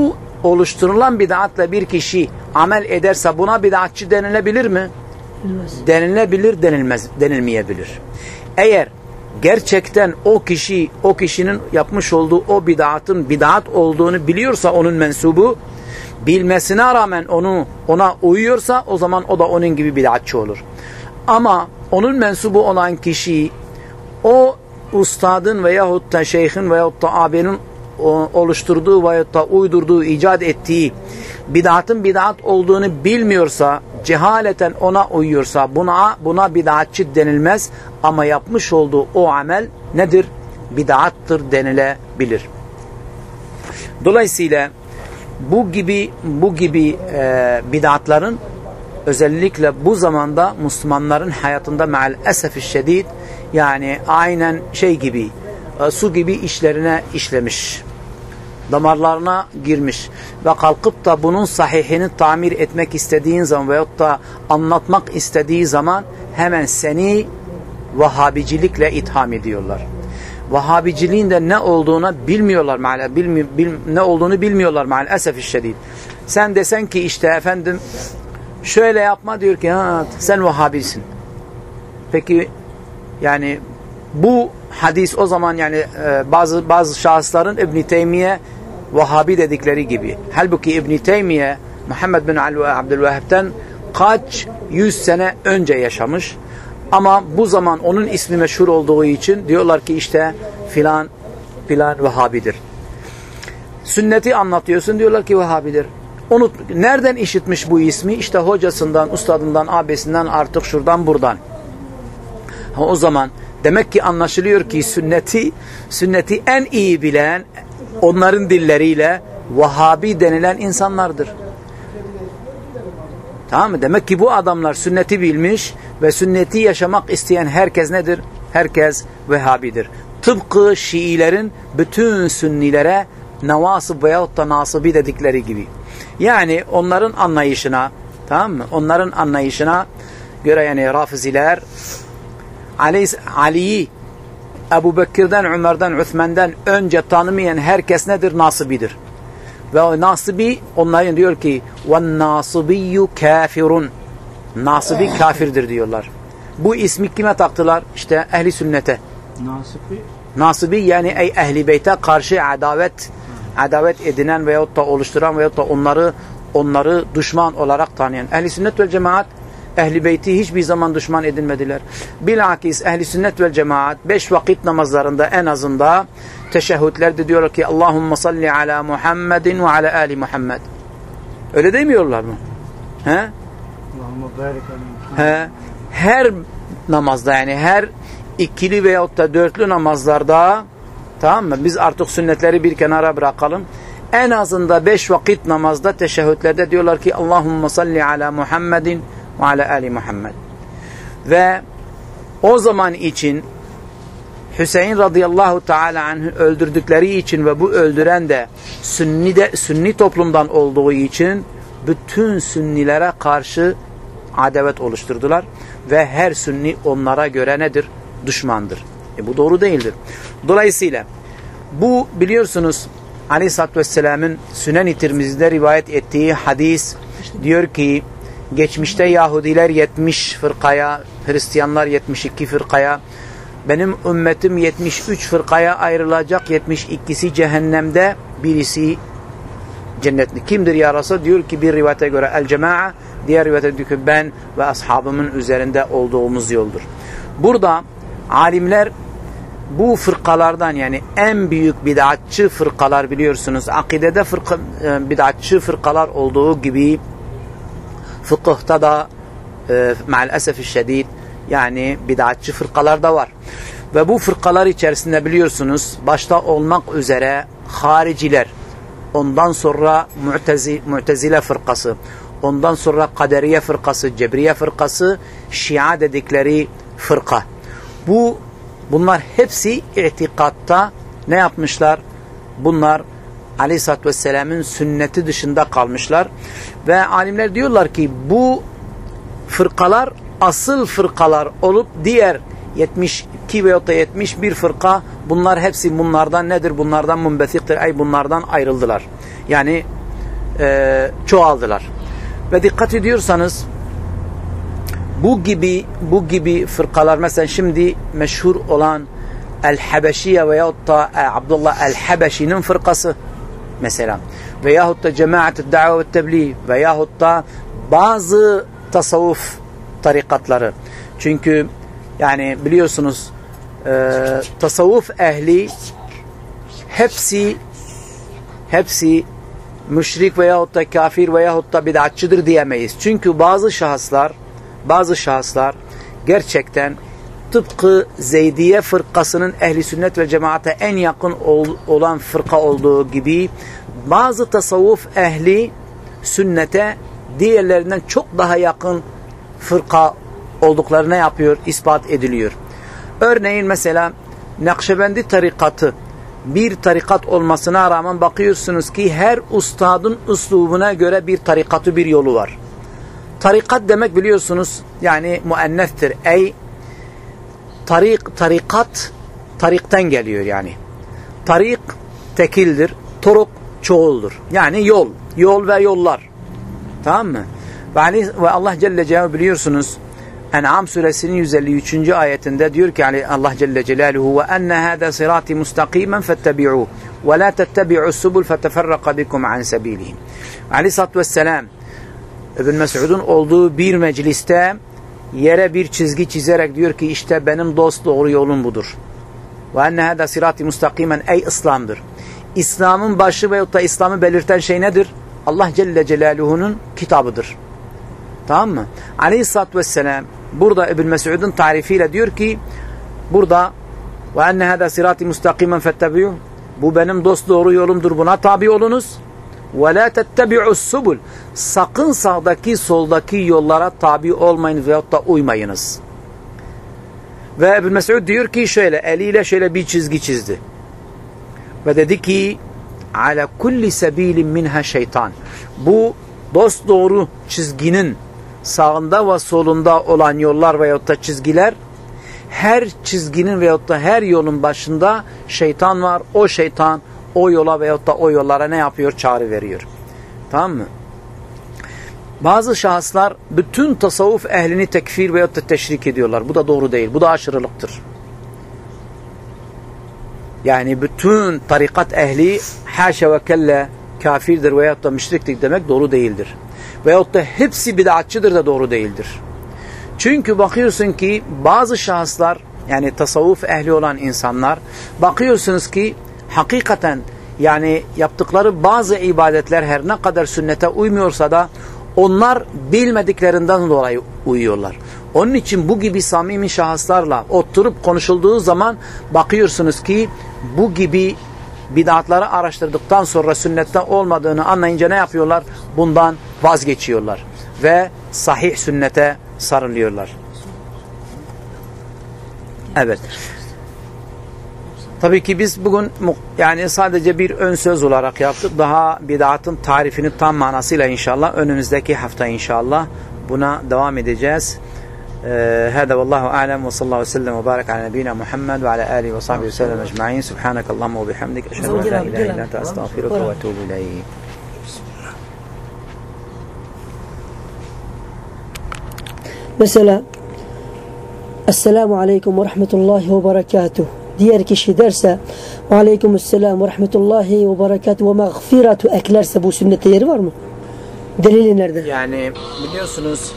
oluşturulan bid'atla bir kişi amel ederse buna bid'atçı denilebilir mi? Bilmez. Denilebilir, denilmez, denilmeyebilir. Eğer gerçekten o kişi, o kişinin yapmış olduğu o bid'atın bid'at olduğunu biliyorsa onun mensubu, bilmesine rağmen onu ona uyuyorsa o zaman o da onun gibi bid'atçı olur. Ama onun mensubu olan kişi o ustadın veyahut da şeyhin veyahut da abinin oluşturduğu veyahut da uydurduğu, icat ettiği bid'atın bid'at olduğunu bilmiyorsa, cehaleten ona uyuyorsa buna buna bid'atçı denilmez ama yapmış olduğu o amel nedir? Bid'attır denilebilir. Dolayısıyla bu gibi bu gibi e, bid'atların özellikle bu zamanda Müslümanların hayatında ma'al esefi şedid, yani aynen şey gibi, e, su gibi işlerine işlemiş, damarlarına girmiş ve kalkıp da bunun sahihini tamir etmek istediğin zaman veyahut da anlatmak istediği zaman hemen seni Vahhabicilikle itham ediyorlar. Vahhabiciliğin de ne olduğunu bilmiyorlar, maalesef bilmi, bil, ne olduğunu bilmiyorlar maalesef şiddet. Sen desen ki işte efendim şöyle yapma, diyor ki ha, sen Vahhabisin. Peki yani bu hadis o zaman yani e, bazı bazı şahısların İbn Teymiye Vahhabi dedikleri gibi. Halbuki İbn Teymiye Muhammed bin Abdülvehhab'ten kaç yüz sene önce yaşamış. Ama bu zaman onun ismi meşhur olduğu için diyorlar ki işte filan filan Vahhabidir. Sünneti anlatıyorsun, diyorlar ki Vahhabidir. Onu nereden işitmiş bu ismi? İşte hocasından, ustadından, abisinden, artık şuradan buradan. Ha, o zaman demek ki anlaşılıyor ki sünneti sünneti en iyi bilen, onların dilleriyle Vahhabi denilen insanlardır. Tamam mı? Demek ki bu adamlar sünneti bilmiş ve sünneti yaşamak isteyen herkes nedir? Herkes Vehhabidir. Tıpkı Şiilerin bütün Sünnilere Nevasıb veyahut da Nasibi dedikleri gibi. Yani onların anlayışına, tamam mı? Onların anlayışına göre yani Rafiziler Ali, Ali'yi Ebu Bekir'den, Ömer'den, Üthman'dan önce tanımayan herkes nedir? Nasibidir. Ve o Nasibi, onların diyor ki وَالنَّاسِبِيُّ كَافِرٌ, Nasibi kafirdir diyorlar. Bu ismi kime taktılar? İşte ehli sünnete. Nasibi? Nasibi yani ey ehli beyte karşı adavet adavet edinen veyahut da oluşturan veyahut da onları onları düşman olarak tanıyan. Ehli sünnet vel cemaat ehli beyti hiçbir zaman düşman edinmediler. Bilakis ehli sünnet vel cemaat beş vakit namazlarında en azından teşehhütlerde diyorlar ki Allahümme salli ala Muhammedin ve ala ali Muhammed. Öyle demiyorlar mı? He? Allahümme barik ala He? Her namazda, yani her ikili veyahut da dörtlü namazlarda, tamam mı? Biz artık sünnetleri bir kenara bırakalım. En azından beş vakit namazda teşehhütlerde diyorlar ki Allahümme salli ala Muhammedin ve ala ali Muhammed. Ve o zaman için Hüseyin radıyallahu teala anh'ı öldürdükleri için ve bu öldüren de sünni, de, sünni toplumdan olduğu için bütün sünnilere karşı adavet oluşturdular ve her sünni onlara göre nedir? Düşmandır. E bu doğru değildir. Dolayısıyla bu biliyorsunuz Aleyhisselatü Vesselam'ın Sünen-i Tirmizi'de rivayet ettiği hadis diyor ki geçmişte Yahudiler yetmiş fırkaya, Hristiyanlar yetmiş iki fırkaya, benim ümmetim yetmiş üç fırkaya ayrılacak, yetmiş ikisi cehennemde, birisi cennetli. Kimdir ya Resulallah? Diyor ki bir rivayete göre el cema'a, diğer rivayete diyor ki ben ve ashabımın üzerinde olduğumuz yoldur. Burada alimler bu fırkalardan, yani en büyük bid'atçı fırkalar biliyorsunuz, akidede fırka, bid'atçı fırkalar olduğu gibi fıkıhta da e, maalesef şiddet yani bid'atçı fırkalar da var. Ve bu fırkalar içerisinde biliyorsunuz başta olmak üzere hariciler, ondan sonra Mu'tezi, Mu'tezile fırkası, ondan sonra Kaderiye fırkası, Cebriye fırkası, Şia dedikleri fırka. Bu bunlar hepsi itikatta ne yapmışlar? Bunlar Aleyhisselatü Vesselam'ın sünneti dışında kalmışlar. Ve alimler diyorlar ki bu fırkalar asıl fırkalar olup diğer yetmiş iki veya da yetmiş bir fırka, bunlar hepsi bunlardan nedir? Bunlardan münbesiktir. Ay bunlardan ayrıldılar. Yani e, çoğaldılar. Ve dikkat ediyorsanız bu gibi bu gibi fırkalar, mesela şimdi meşhur olan El-Habeşiye veyahut da Abdullah El-Habeşi'nin fırkası mesela, veyahut da Cemaat-ı Da've ve Tebliğ, veyahut da bazı tasavvuf tarikatları. Çünkü yani biliyorsunuz e, tasavvuf ehli hepsi hepsi müşrik veyahut da kafir veyahut da bid'atçıdır diyemeyiz. Çünkü bazı şahıslar bazı şahıslar gerçekten tıpkı Zeydiye fırkasının ehli sünnet ve cemaate en yakın ol, olan fırka olduğu gibi bazı tasavvuf ehli sünnete diğerlerinden çok daha yakın fırka olduklarına yapıyor, ispat ediliyor. Örneğin mesela Nakşibendi tarikatı bir tarikat olmasına rağmen bakıyorsunuz ki her ustadın üslubuna göre bir tarikatı, bir yolu var. Tarikat demek biliyorsunuz yani muennettir. Ey tarik, tarikat tarikten geliyor yani. Tarik tekildir, turuk çoğuldur. Yani yol, yol ve yollar. Tamam mı? Ve Allah Celle Celaluhu biliyorsunuz En'am suresinin yüz elli üçüncü ayetinde diyor ki Allah Celle Celaluhu ve enne hâdâ sirâti mustakimen fettebi'û ve lâ tettebi'us subul feteferraka bikum an sebîlihî. Aleyhissalatu vesselam İbn Mes'ud'un olduğu bir mecliste yere bir çizgi çizerek diyor ki işte benim dost doğru yolum budur. Ve enne hâdâ sirâti mustakimen ey İslam'dır. İslam'ın başı veyahut da İslam'ı belirten şey nedir? Allah Celle Celaluhu'nun kitabıdır. Tamam mı? Aleyhissalatu vesselam burada İbn Mes'ud'un tarifiyle diyor ki burada ve enne hâdâ sirâti mustakimen fettebi'û, bu benim dost doğru yolumdur, buna tabi olunuz. Ve lâ tettebi'us subul, sakın sağdaki soldaki yollara tabi olmayın veyahut da uymayınız. Ve İbn Mes'ud diyor ki şöyle eliyle şöyle bir çizgi çizdi. Ve dedi ki ala kulli sebilin minha şeytan. Bu dost doğru çizginin sağında ve solunda olan yollar veyahut da çizgiler, her çizginin veyahut da her yolun başında şeytan var. O şeytan o yola veyahut da o yollara ne yapıyor? Çağrı veriyor. Tamam mı? Bazı şahıslar bütün tasavvuf ehlini tekfir veyahut da teşrik ediyorlar. Bu da doğru değil. Bu da aşırılıktır. Yani bütün tarikat ehli haşa ve kelle kafirdir veyahut da müşriktir demek doğru değildir. Veyahut da hepsi bid'atçıdır da doğru değildir. Çünkü bakıyorsun ki bazı şahıslar yani tasavvuf ehli olan insanlar bakıyorsunuz ki hakikaten yani yaptıkları bazı ibadetler her ne kadar sünnete uymuyorsa da onlar bilmediklerinden dolayı uyuyorlar. Onun için bu gibi samimi şahıslarla oturup konuşulduğu zaman bakıyorsunuz ki bu gibi bid'atları araştırdıktan sonra sünnette olmadığını anlayınca ne yapıyorlar? Bundan vazgeçiyorlar ve sahih sünnete sarılıyorlar. Evet. Tabii ki biz bugün yani sadece bir ön söz olarak yaptık. Daha bid'atın tarifini tam manasıyla inşallah önümüzdeki hafta inşallah buna devam edeceğiz. هذا والله أعلم وصلى الله وسلم وبارك على نبينا محمد وعلى آله وصحبه وسلم أجمعين سبحانك اللهم وبحمدك أشهد أن لا إله إلا أنت أستغفرك وأتوب إليك. Mesela Esselamu Aleyküm ve Rahmetullahi ve Berekatuhu diğer kişi derse ve Aleykümselam ve Rahmetullahi ve Berekatuhu ve mağfiratu eklerse bu sünnette yeri var mı? Delili nerede? Yani biliyorsunuz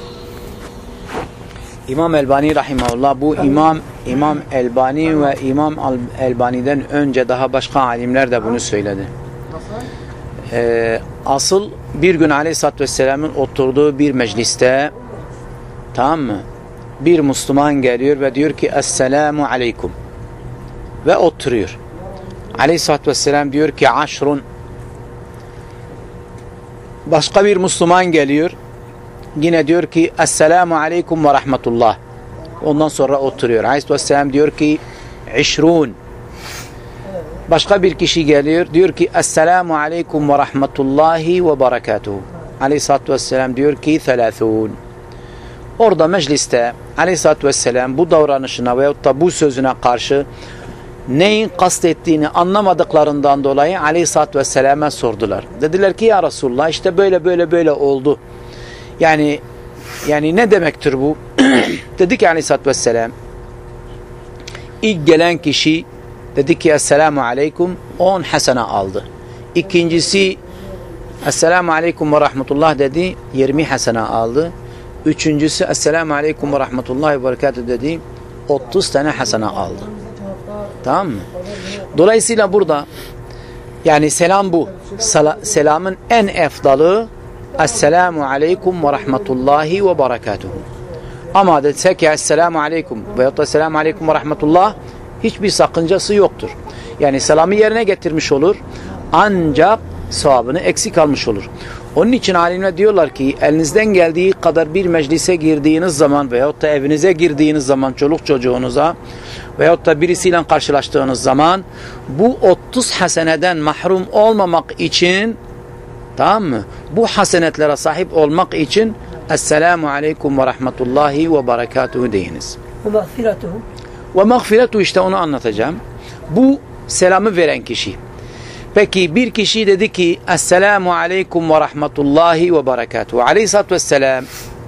İmam Elbani rahimahullah bu İmam İmam Elbani ve İmam Elbani'den önce daha başka alimler de bunu söyledi. Ee, asıl bir gün Aleyhisselatü Vesselam'ın oturduğu bir mecliste, tamam mı? Bir Müslüman geliyor ve diyor ki Esselamu Aleyküm ve oturuyor. Aleyhisselatü Vesselam diyor ki aşrun. Başka bir Müslüman geliyor. Yine diyor ki Esselamu Aleyküm ve Rahmetullah. Ondan sonra oturuyor. Aleyhisselam diyor ki İşrun. Başka bir kişi geliyor. Diyor ki Esselamu Aleyküm ve Rahmetullahi ve Berekatuhu. Aleyhisselatü Vesselam diyor ki Thelathun. Orada mecliste Aleyhisselatü Vesselam bu davranışına veyahut da bu sözüne karşı neyin kastettiğini anlamadıklarından dolayı Aleyhisselatü Vesselam'a sordular. Dediler ki ya Resulullah işte böyle böyle böyle oldu. Yani yani ne demektir bu? Dedi ki Aleyhisselatü Vesselam, ilk gelen kişi dedi ki Esselamu Aleyküm, on hasene aldı. İkincisi Esselamu Aleyküm ve Rahmetullah dedi, yirmi hasene aldı. Üçüncüsü Esselamu Aleyküm ve Rahmetullahi ve Berekatuhu dedi, otuz tane hasene aldı. Tamam mı? Dolayısıyla burada yani selam bu. Sala, selamın en efdalı Esselamu Aleyküm ve Rahmetullahi ve Berekatuhu. Ama desek ya Esselamu Aleyküm veyahut da Esselamu Aleyküm ve Rahmetullah, hiçbir sakıncası yoktur. Yani selamı yerine getirmiş olur. Ancak sevabını eksik almış olur. Onun için alimler diyorlar ki elinizden geldiği kadar bir meclise girdiğiniz zaman veyahut da evinize girdiğiniz zaman çoluk çocuğunuza veyahut da birisiyle karşılaştığınız zaman bu otuz haseneden mahrum olmamak için, tamam mı? Bu hasenetlere sahip olmak için Esselamu Aleyküm ve Rahmetullahi ve Berekatuhu deyiniz. Ve mağfiratuhu. Ve mağfiretu, işte onu anlatacağım. Bu selamı veren kişi. Peki bir kişi dedi ki Esselamu Aleyküm ve Rahmetullahi ve Berekatuhu. Aleyhisselatü Vesselam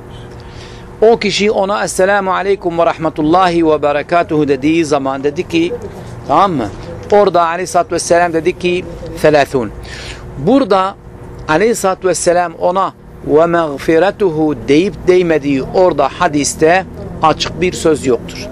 o kişi ona Esselamu Aleyküm ve Rahmetullahi ve Berekatuhu dediği zaman dedi ki, tamam mı? Orada Aleyhisselatü Vesselam dedi ki selâthûn. Burada Aleyhisselatü Vesselam ona ve mağfiretuhu deyip değmediği orada hadiste açık bir söz yoktur.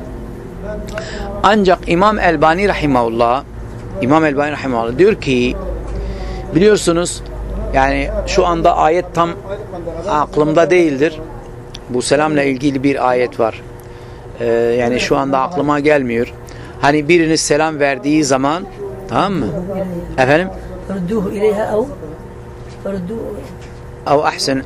Ancak İmam Elbani Rahimahullah İmam Elbani Rahimahullah diyor ki, biliyorsunuz yani şu anda ayet tam aklımda değildir. Bu selamla ilgili bir ayet var. Ee, yani şu anda aklıma gelmiyor. Hani biriniz selam verdiği zaman, tamam mı? Efendim? Rudduhu ileyha ev Rudduhu ev ahsen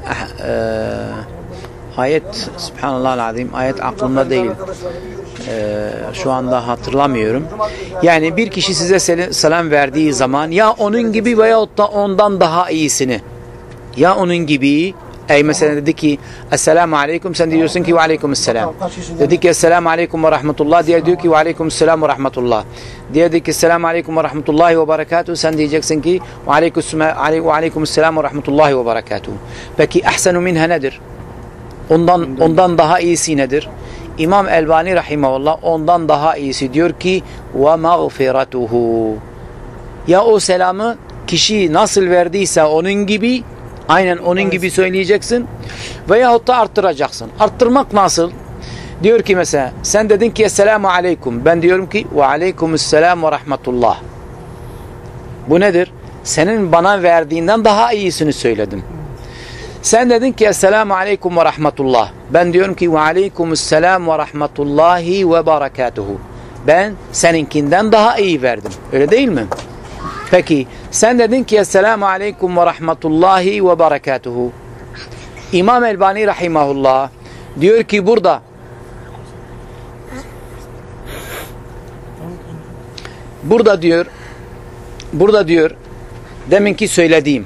ayet, subhanallah azim, ayet aklımda değil. Ee, şu anda hatırlamıyorum. Yani bir kişi size selam verdiği zaman ya onun gibi veyahut da ondan daha iyisini, ya onun gibi, ey mesela dedi ki Esselamu Aleyküm, sen diyorsun ki ve Aleykümselam. Dedi ki Esselamu Aleyküm ve Rahmetullah, diğer diyor ki ve Aleykümselam ve Rahmetullah. Diğer diyor ki Esselamu Aleyküm ve Rahmetullahi ve Berekatuhu, sen diyeceksin ki ve Aleykümselam ve Rahmetullahi ve Berekatuhu. Peki ahsenu minha nedir? Ondan, ondan daha iyisi nedir? İmam Elbani Rahimahullah ondan daha iyisi diyor ki ve mağfiratuhu. Ya o selamı kişi nasıl verdiyse onun gibi, aynen onun gibi söyleyeceksin veyahut da arttıracaksın. Arttırmak nasıl? Diyor ki mesela sen dedin ki Esselamu Aleyküm, ben diyorum ki ve Aleykümselam ve Rahmetullah. Bu nedir? Senin bana verdiğinden daha iyisini söyledim. Sen dedin ki Esselamu Aleyküm ve Rahmetullah. Ben diyorum ki ve Aleykümselam ve Rahmetullahi ve Berekatuhu. Ben seninkinden daha iyi verdim. Öyle değil mi? Peki sen dedin ki Esselamu Aleyküm ve Rahmetullahi ve Berekatuhu. İmam Elbani Rahimahullah diyor ki burada burada diyor burada diyor deminki söylediğim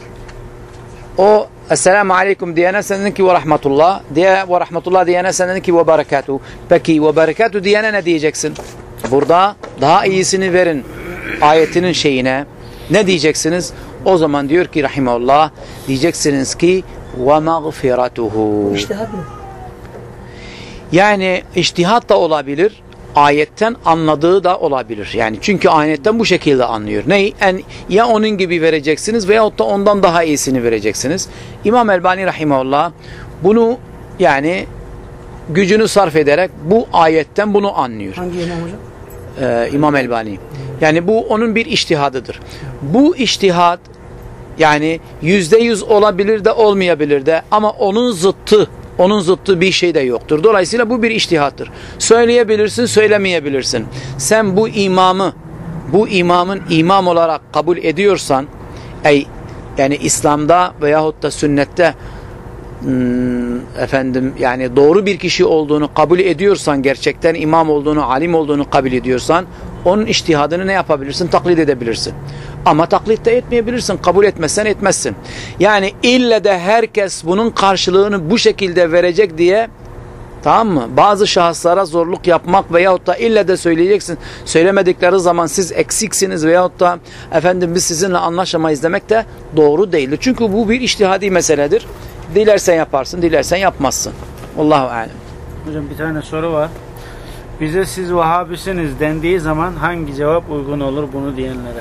o Esselamu Aleyküm diyene sen dedin ki ve Rahmetullah, diye ve Rahmetullah diyene sen dedin ki ve Berekatuhu. Peki ve Berekatuhu diyene ne diyeceksin? Burada daha iyisini verin ayetinin şeyine ne diyeceksiniz? O zaman diyor ki Rahimahullah, diyeceksiniz ki ve mağfiratuhu. İçtihat mı? Yani içtihat da olabilir, ayetten anladığı da olabilir. Yani çünkü ayetten bu şekilde anlıyor. Ne? Yani ya onun gibi vereceksiniz veyahut da ondan daha iyisini vereceksiniz. İmam Elbani Rahimahullah bunu yani gücünü sarf ederek bu ayetten bunu anlıyor. Hangi imam hocam? Ee, İmam Elbani. Yani bu onun bir içtihadıdır. Bu içtihat yani yüzde yüz olabilir de olmayabilir de ama onun zıttı Onun zıttı bir şey de yoktur. Dolayısıyla bu bir içtihattır. Söyleyebilirsin, söylemeyebilirsin. Sen bu imamı, bu imamın imam olarak kabul ediyorsan, ey yani İslam'da veyahut da sünnette hmm, efendim yani doğru bir kişi olduğunu kabul ediyorsan, gerçekten imam olduğunu, alim olduğunu kabul ediyorsan, onun içtihadını ne yapabilirsin? Taklit edebilirsin. Ama taklit de etmeyebilirsin. Kabul etmezsen etmezsin. Yani ille de herkes bunun karşılığını bu şekilde verecek diye Tamam mı? Bazı şahıslara zorluk yapmak veyahut da ille de söyleyeceksin. Söylemedikleri zaman siz eksiksiniz veyahut da efendim biz sizinle anlaşamayız demek de doğru değildir. Çünkü bu bir içtihadi meseledir. Dilersen yaparsın, dilersen yapmazsın. Allahu alem. Hocam bir tane soru var. Bize siz Vahhabisiniz dendiği zaman hangi cevap uygun olur bunu diyenlere?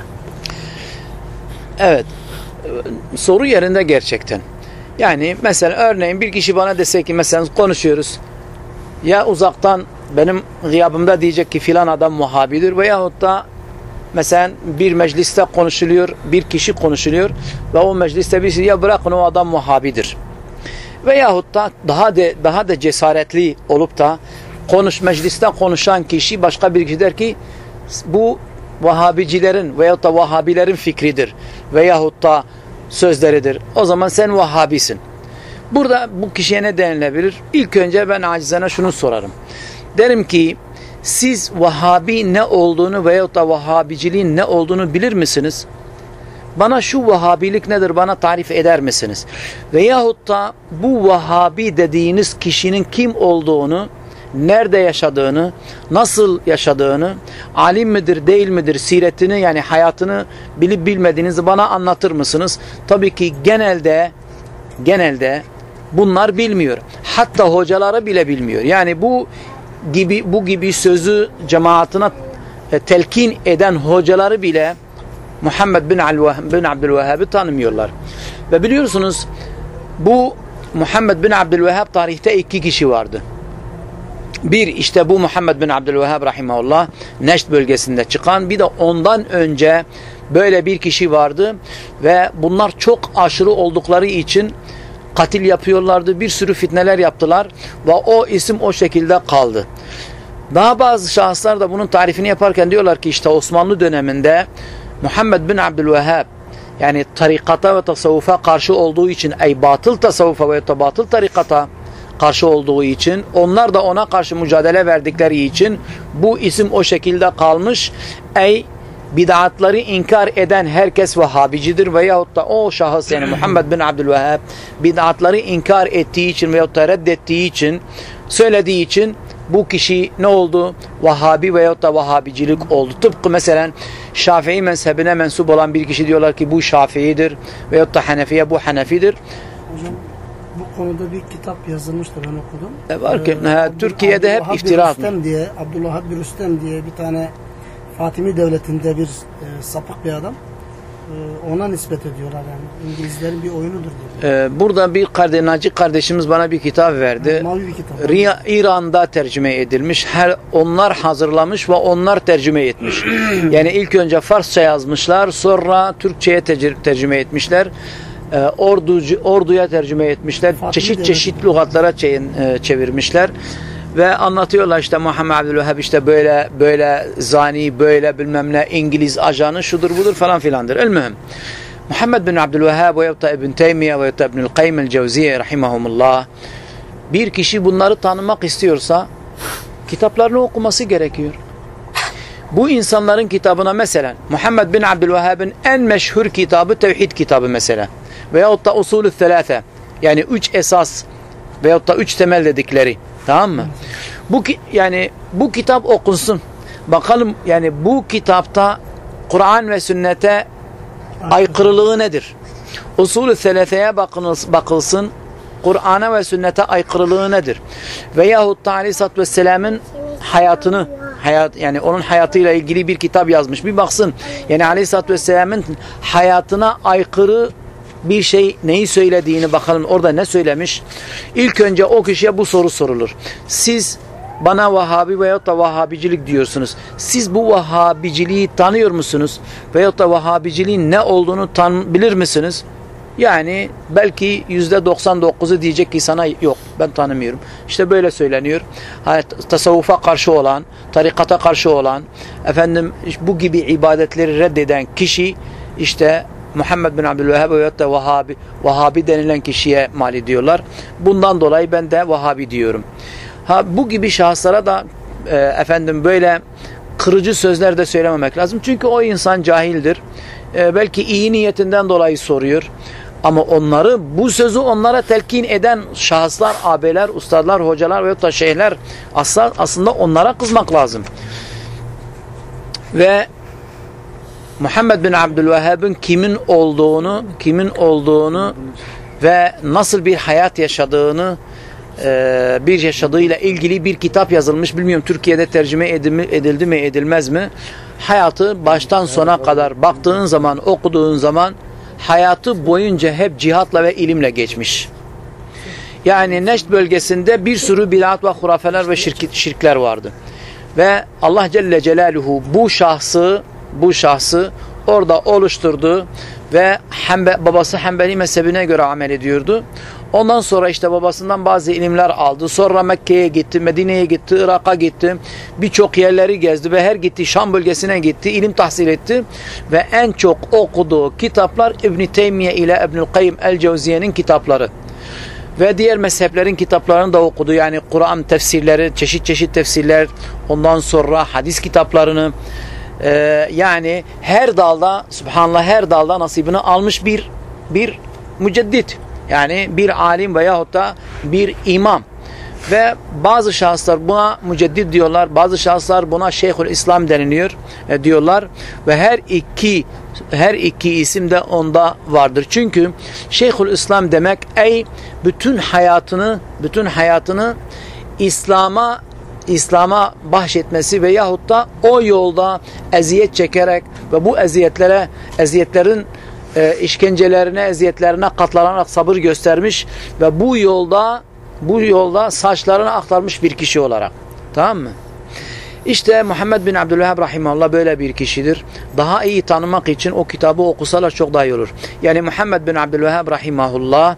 Evet. Soru yerinde gerçekten. Yani mesela örneğin bir kişi bana dese ki mesela konuşuyoruz. Ya uzaktan benim gıyabımda diyecek ki filan adam Vahhabidir veyahut da mesela bir mecliste konuşuluyor, bir kişi konuşuluyor ve o mecliste birisi ya bırakın o adam Vahhabidir. Veyahut da daha da daha da cesaretli olup da konuş mecliste konuşan kişi başka bir kişi der ki bu Vahhabicilerin veyahut da Vahhabilerin fikridir veyahut da sözleridir. O zaman sen Vahhabisin. Burada bu kişiye ne denilebilir? İlk önce ben acizane şunu sorarım. Derim ki siz Vahhabi ne olduğunu veyahut da Vahhabiciliğin ne olduğunu bilir misiniz? Bana şu Vahhabilik nedir bana tarif eder misiniz? Veyahut da bu Vahhabi dediğiniz kişinin kim olduğunu, nerede yaşadığını, nasıl yaşadığını, alim midir, değil midir, siretini yani hayatını bilip bilmediğinizi bana anlatır mısınız? Tabii ki genelde genelde bunlar bilmiyor. Hatta hocaları bile bilmiyor. Yani bu gibi bu gibi sözü cemaatine e, telkin eden hocaları bile Muhammed bin, bin Abdülvehhab'ı tanımıyorlar. Ve biliyorsunuz bu Muhammed bin Abdülvehhab tarihte iki kişi vardı. Bir işte bu Muhammed bin Abdülvehhab rahimahullah Neşt bölgesinde çıkan, bir de ondan önce böyle bir kişi vardı ve bunlar çok aşırı oldukları için katil yapıyorlardı, bir sürü fitneler yaptılar ve o isim o şekilde kaldı. Daha bazı şahıslar da bunun tarifini yaparken diyorlar ki işte Osmanlı döneminde Muhammed bin Abdülvehhab yani tarikata ve tasavvufa karşı olduğu için ey batıl tasavvufa ve batıl tarikata karşı olduğu için onlar da ona karşı mücadele verdikleri için bu isim o şekilde kalmış. Ey bid'atları inkar eden herkes Vahhabicidir veyahut da o şahıs yani Muhammed bin Abdülvehhab bid'atları inkar ettiği için veyahut da reddettiği için söylediği için bu kişi ne oldu? Vahhabi veyahut da Vahhabicilik oldu. Tıpkı mesela Şafii mezhebine mensup olan bir kişi diyorlar ki bu Şafii'dir veyahut da Hanefi'ye bu Hanefi'dir. Hocam bu konuda bir kitap yazılmıştır ben okudum. E var ki, ee, he, Türkiye'de hep iftira atmış. diye Abdullah bin Rüstem diye bir tane Fatimi devletinde bir e, sapık bir adam. E, ona nispet ediyorlar yani. İngilizlerin bir oyunudur diyor. Ee, burada bir kardeşi kardeşimiz bana bir kitap verdi. Yani, mavi bir kitap. Riya, İran'da tercüme edilmiş. Her onlar hazırlamış ve onlar tercüme etmiş. Yani ilk önce Farsça yazmışlar, sonra Türkçe'ye tercüme etmişler. Ee, orducu, orduya tercüme etmişler. Fatih çeşit devlet. çeşit lügatlara çevirmişler. Ve anlatıyorlar işte Muhammed Abdülvehhab işte böyle böyle zani böyle bilmem ne İngiliz ajanı şudur budur falan filandır. El-mühim. Muhammed bin Abdülvehhab ve İbn Teymiye ve İbnül Kayyim el-Cevziye rahimahumullah bir kişi bunları tanımak istiyorsa kitaplarını okuması gerekiyor. Bu insanların kitabına mesela Muhammed bin Abdülvehhab'ın en meşhur kitabı Tevhid kitabı mesela veyahut da Usulü Selâse yani üç esas veyahut da üç temel dedikleri. Tamam mı? Bu yani bu kitap okunsun. Bakalım yani bu kitapta Kur'an ve sünnete aykırılığı nedir? Usulü selefeye bakılsın. Kur'an'a ve sünnete aykırılığı nedir? Veyahut da Aleyhisselatü Vesselam'ın hayatını hayat yani onun hayatıyla ilgili bir kitap yazmış. Bir baksın. Yani Aleyhisselatü Vesselam'ın hayatına aykırı bir şey neyi söylediğini bakalım orada ne söylemiş. İlk önce o kişiye bu soru sorulur. Siz bana Vahhabi veyahut da Vahhabicilik diyorsunuz. Siz bu Vahhabiciliği tanıyor musunuz? Veyahut da Vahhabiciliğin ne olduğunu tan bilir misiniz? Yani belki yüzde doksan dokuzu diyecek ki sana yok ben tanımıyorum. İşte böyle söyleniyor. Tasavvufa karşı olan, tarikata karşı olan, efendim bu gibi ibadetleri reddeden kişi işte Muhammed bin Abdülvehhab veyahut da Vahhabi, Vahhabi denilen kişiye mal ediyorlar. Bundan dolayı ben de Vahhabi diyorum. Ha bu gibi şahıslara da e, efendim böyle kırıcı sözler de söylememek lazım. Çünkü o insan cahildir. E, belki iyi niyetinden dolayı soruyor. Ama onları, bu sözü onlara telkin eden şahıslar, ağabeyler, ustadlar, hocalar veyahut da şeyhler, aslında onlara kızmak lazım. Ve Muhammed bin Abdülvehhab'ın kimin olduğunu, kimin olduğunu ve nasıl bir hayat yaşadığını, bir yaşadığıyla ilgili bir kitap yazılmış. Bilmiyorum Türkiye'de tercüme edildi mi, edilmez mi? Hayatı baştan sona kadar baktığın zaman, okuduğun zaman hayatı boyunca hep cihatla ve ilimle geçmiş. Yani Neşt bölgesinde bir sürü bid'at ve hurafeler ve şirk, şirkler vardı. Ve Allah Celle Celaluhu bu şahsı, bu şahsı orada oluşturdu ve Hanbe, babası Hanbeli mezhebine göre amel ediyordu. Ondan sonra işte babasından bazı ilimler aldı. Sonra Mekke'ye gitti, Medine'ye gitti, Irak'a gitti. Birçok yerleri gezdi ve her gitti Şam bölgesine gitti, ilim tahsil etti. Ve en çok okuduğu kitaplar İbn Teymiye ile İbnül Kayyim el-Cevziye'nin kitapları. Ve diğer mezheplerin kitaplarını da okudu. Yani Kur'an tefsirleri, çeşit çeşit tefsirler, ondan sonra hadis kitaplarını, e, yani her dalda, subhanallah, her dalda nasibini almış bir bir müceddit. Yani bir alim veyahut da bir imam. Ve bazı şahıslar buna müceddit diyorlar. Bazı şahıslar buna Şeyhülislam deniliyor e, diyorlar. Ve her iki her iki isim de onda vardır. Çünkü Şeyhülislam demek ey bütün hayatını bütün hayatını İslam'a İslam'a bahşetmesi veyahut da o yolda eziyet çekerek ve bu eziyetlere eziyetlerin E, işkencelerine, eziyetlerine katlanarak sabır göstermiş ve bu yolda bu yolda saçlarını aktarmış bir kişi olarak. Tamam mı? İşte Muhammed bin Abdülvehhab rahimahullah böyle bir kişidir. Daha iyi tanımak için o kitabı okusalar çok daha iyi olur. Yani Muhammed bin Abdülvehhab rahimahullah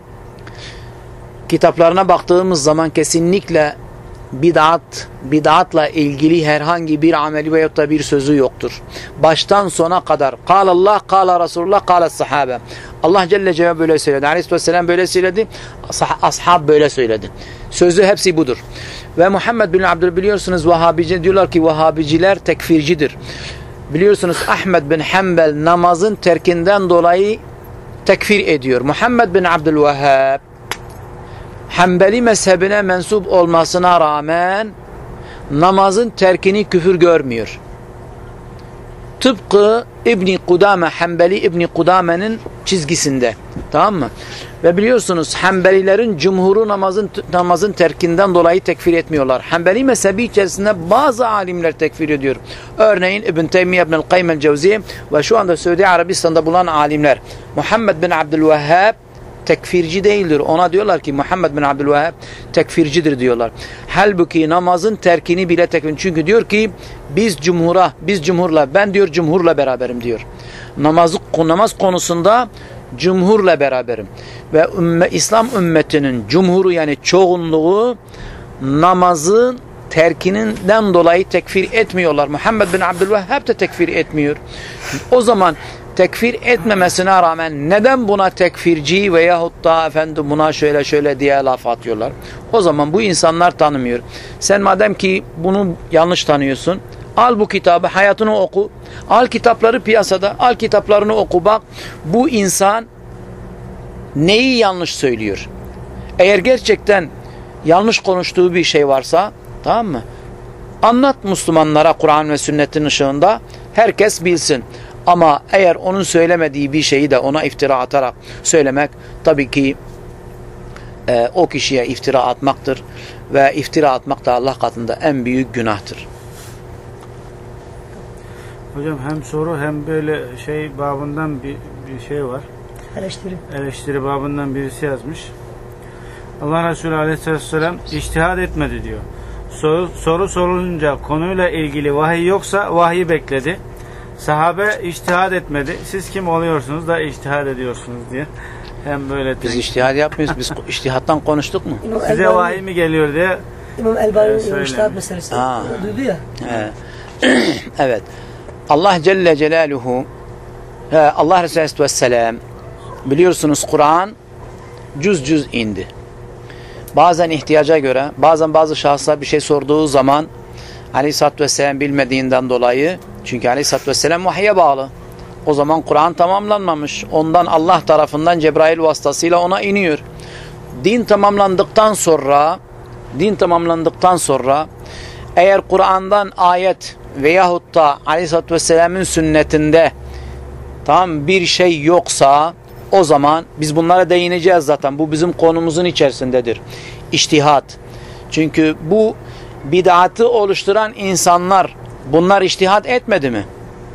kitaplarına baktığımız zaman kesinlikle bid'at, bid'atla ilgili herhangi bir ameli veyahut da bir sözü yoktur. Baştan sona kadar kâle Allah, kâle Resulullah, kâle sahabe. Allah Celle Celaluhu böyle söyledi. Aleyhisselam böyle söyledi. Ashab böyle söyledi. Sözü hepsi budur. Ve Muhammed bin Abdülvehhab, biliyorsunuz Vahhabici diyorlar ki Vahhabiciler tekfircidir. Biliyorsunuz Ahmed bin Hanbel namazın terkinden dolayı tekfir ediyor. Muhammed bin Abdülvehhab Hanbeli mezhebine mensup olmasına rağmen namazın terkini küfür görmüyor. Tıpkı İbn Kudame, Hanbeli İbn Kudame'nin çizgisinde. Tamam mı? Ve biliyorsunuz Hanbelilerin cumhuru namazın namazın terkinden dolayı tekfir etmiyorlar. Hanbeli mezhebi içerisinde bazı alimler tekfir ediyor. Örneğin İbn Teymiye, İbnül Kayyim el-Cevziye ve şu anda Suudi Arabistan'da bulunan alimler. Muhammed bin Abdülvehhab tekfirci değildir. Ona diyorlar ki Muhammed bin Abdülvehhab tekfircidir diyorlar. Halbuki namazın terkini bile tekfir. Çünkü diyor ki biz cumhura, biz cumhurla, ben diyor cumhurla beraberim diyor. Namazı, namaz konusunda cumhurla beraberim. Ve ümme, İslam ümmetinin cumhuru yani çoğunluğu namazın terkininden dolayı tekfir etmiyorlar. Muhammed bin Abdülvehhab da tekfir etmiyor. O zaman tekfir etmemesine rağmen neden buna tekfirci veyahut da efendim buna şöyle şöyle diye laf atıyorlar? O zaman bu insanlar tanımıyor. Sen madem ki bunu yanlış tanıyorsun, al bu kitabı, hayatını oku. Al kitapları piyasada, al kitaplarını oku bak. Bu insan neyi yanlış söylüyor? Eğer gerçekten yanlış konuştuğu bir şey varsa, tamam mı? Anlat Müslümanlara Kur'an ve sünnetin ışığında, herkes bilsin. Ama eğer onun söylemediği bir şeyi de ona iftira atarak söylemek tabii ki e, o kişiye iftira atmaktır. Ve iftira atmak da Allah katında en büyük günahtır. Hocam hem soru hem böyle şey babından bir, bir şey var. Eleştiri. Eleştiri babından birisi yazmış. Allah Resulü Aleyhisselam içtihad etmedi diyor. Soru, soru sorulunca konuyla ilgili vahiy yoksa vahyi bekledi. Sahabe içtihad etmedi. Siz kim oluyorsunuz da içtihad ediyorsunuz diye. Hem böyle biz içtihad yapmıyoruz. Biz içtihattan konuştuk mu? İmam Size Elbani, vahiy mi geliyor diye. İmam Elbani'nin Söyle. içtihat meselesi duydu ya. Evet. Evet. Allah Celle Celaluhu, Allah Resulü Aleyhisselam, biliyorsunuz Kur'an cüz cüz indi. Bazen ihtiyaca göre, bazen bazı şahıslar bir şey sorduğu zaman Aleyhisselatü Vesselam bilmediğinden dolayı, çünkü Aleyhisselatü Vesselam vahye bağlı. O zaman Kur'an tamamlanmamış. Ondan Allah tarafından Cebrail vasıtasıyla ona iniyor. Din tamamlandıktan sonra din tamamlandıktan sonra eğer Kur'an'dan ayet veyahut da Aleyhisselatü Vesselam'ın sünnetinde tam bir şey yoksa o zaman biz bunlara değineceğiz zaten. Bu bizim konumuzun içerisindedir. İçtihat. Çünkü bu bid'atı oluşturan insanlar bunlar içtihat etmedi mi?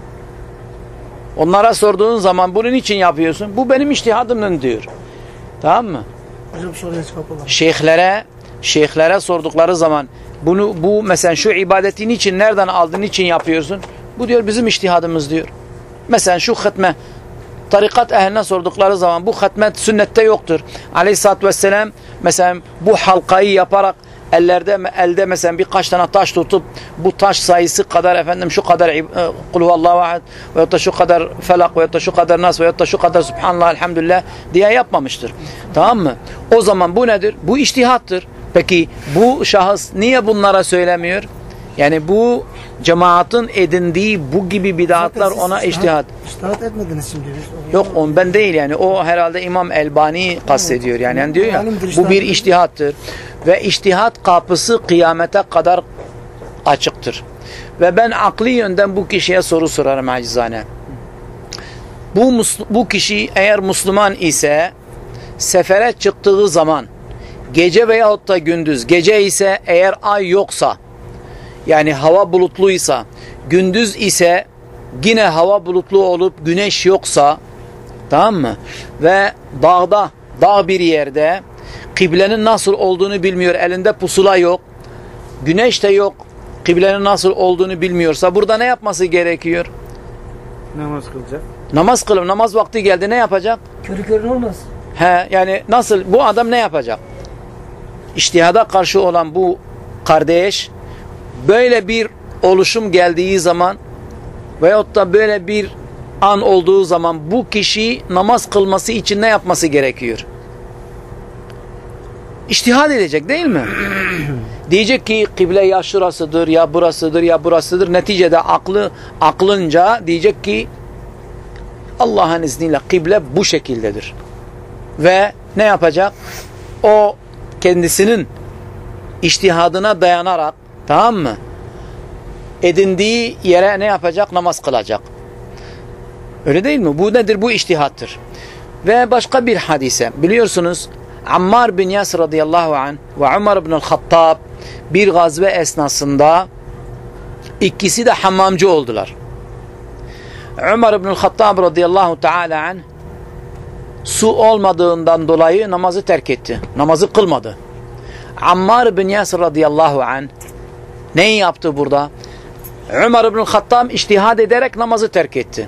Onlara sorduğun zaman bunun için yapıyorsun. Bu benim içtihadımın diyor. Tamam mı? Hocam şuraya çıkapalım. Şeyhlere şeyhlere sordukları zaman bunu bu mesela şu ibadeti niçin nereden aldın, niçin yapıyorsun? Bu diyor bizim içtihadımız diyor. Mesela şu hatme tarikat ehline sordukları zaman bu hatme sünnette yoktur. Aleyhisselatü Vesselam mesela bu halkayı yaparak ellerde elde mesela birkaç tane taş tutup bu taş sayısı kadar efendim şu kadar kul huvallahu ahad ve da şu kadar felak ve da şu kadar nas ve da şu kadar subhanallah elhamdülillah diye yapmamıştır. Tamam mı? O zaman bu nedir? Bu içtihattır. Peki bu şahıs niye bunlara söylemiyor? Yani bu cemaatin edindiği bu gibi bid'atlar ona içtihat. İçtihat etmediniz şimdi. Biz Yok on ben değil yani. O herhalde İmam Elbani kastediyor yani. Yani diyor ya bu bir içtihattır. Ve içtihat kapısı kıyamete kadar açıktır. Ve ben akli yönden bu kişiye soru sorarım acizane. Bu, bu kişi eğer Müslüman ise sefere çıktığı zaman gece veyahut da gündüz, gece ise eğer ay yoksa yani hava bulutluysa, gündüz ise yine hava bulutlu olup güneş yoksa, tamam mı? Ve dağda, dağ bir yerde kıblenin nasıl olduğunu bilmiyor, elinde pusula yok, güneş de yok, kıblenin nasıl olduğunu bilmiyorsa burada ne yapması gerekiyor? Namaz kılacak. Namaz kılıp namaz vakti geldi ne yapacak? Körü körün olmaz. He, yani nasıl bu adam ne yapacak? İçtihada karşı olan bu kardeş böyle bir oluşum geldiği zaman veyahut da böyle bir an olduğu zaman bu kişi namaz kılması için ne yapması gerekiyor? İçtihad edecek değil mi? Diyecek ki kıble ya şurasıdır ya burasıdır ya burasıdır. Neticede aklı aklınca diyecek ki Allah'ın izniyle kıble bu şekildedir. Ve ne yapacak? O kendisinin içtihadına dayanarak, tamam mı? Edindiği yere ne yapacak? Namaz kılacak. Öyle değil mi? Bu nedir? Bu içtihattır. Ve başka bir hadise. Biliyorsunuz Ammar bin Yasir radıyallahu anh ve Umar bin el-Hattab bir gazve esnasında ikisi de hammamcı oldular. Umar bin el-Hattab radıyallahu teala anh su olmadığından dolayı namazı terk etti. Namazı kılmadı. Ammar bin Yasir radıyallahu anh neyi yaptı burada? Umar bin el-Hattab içtihad ederek namazı terk etti.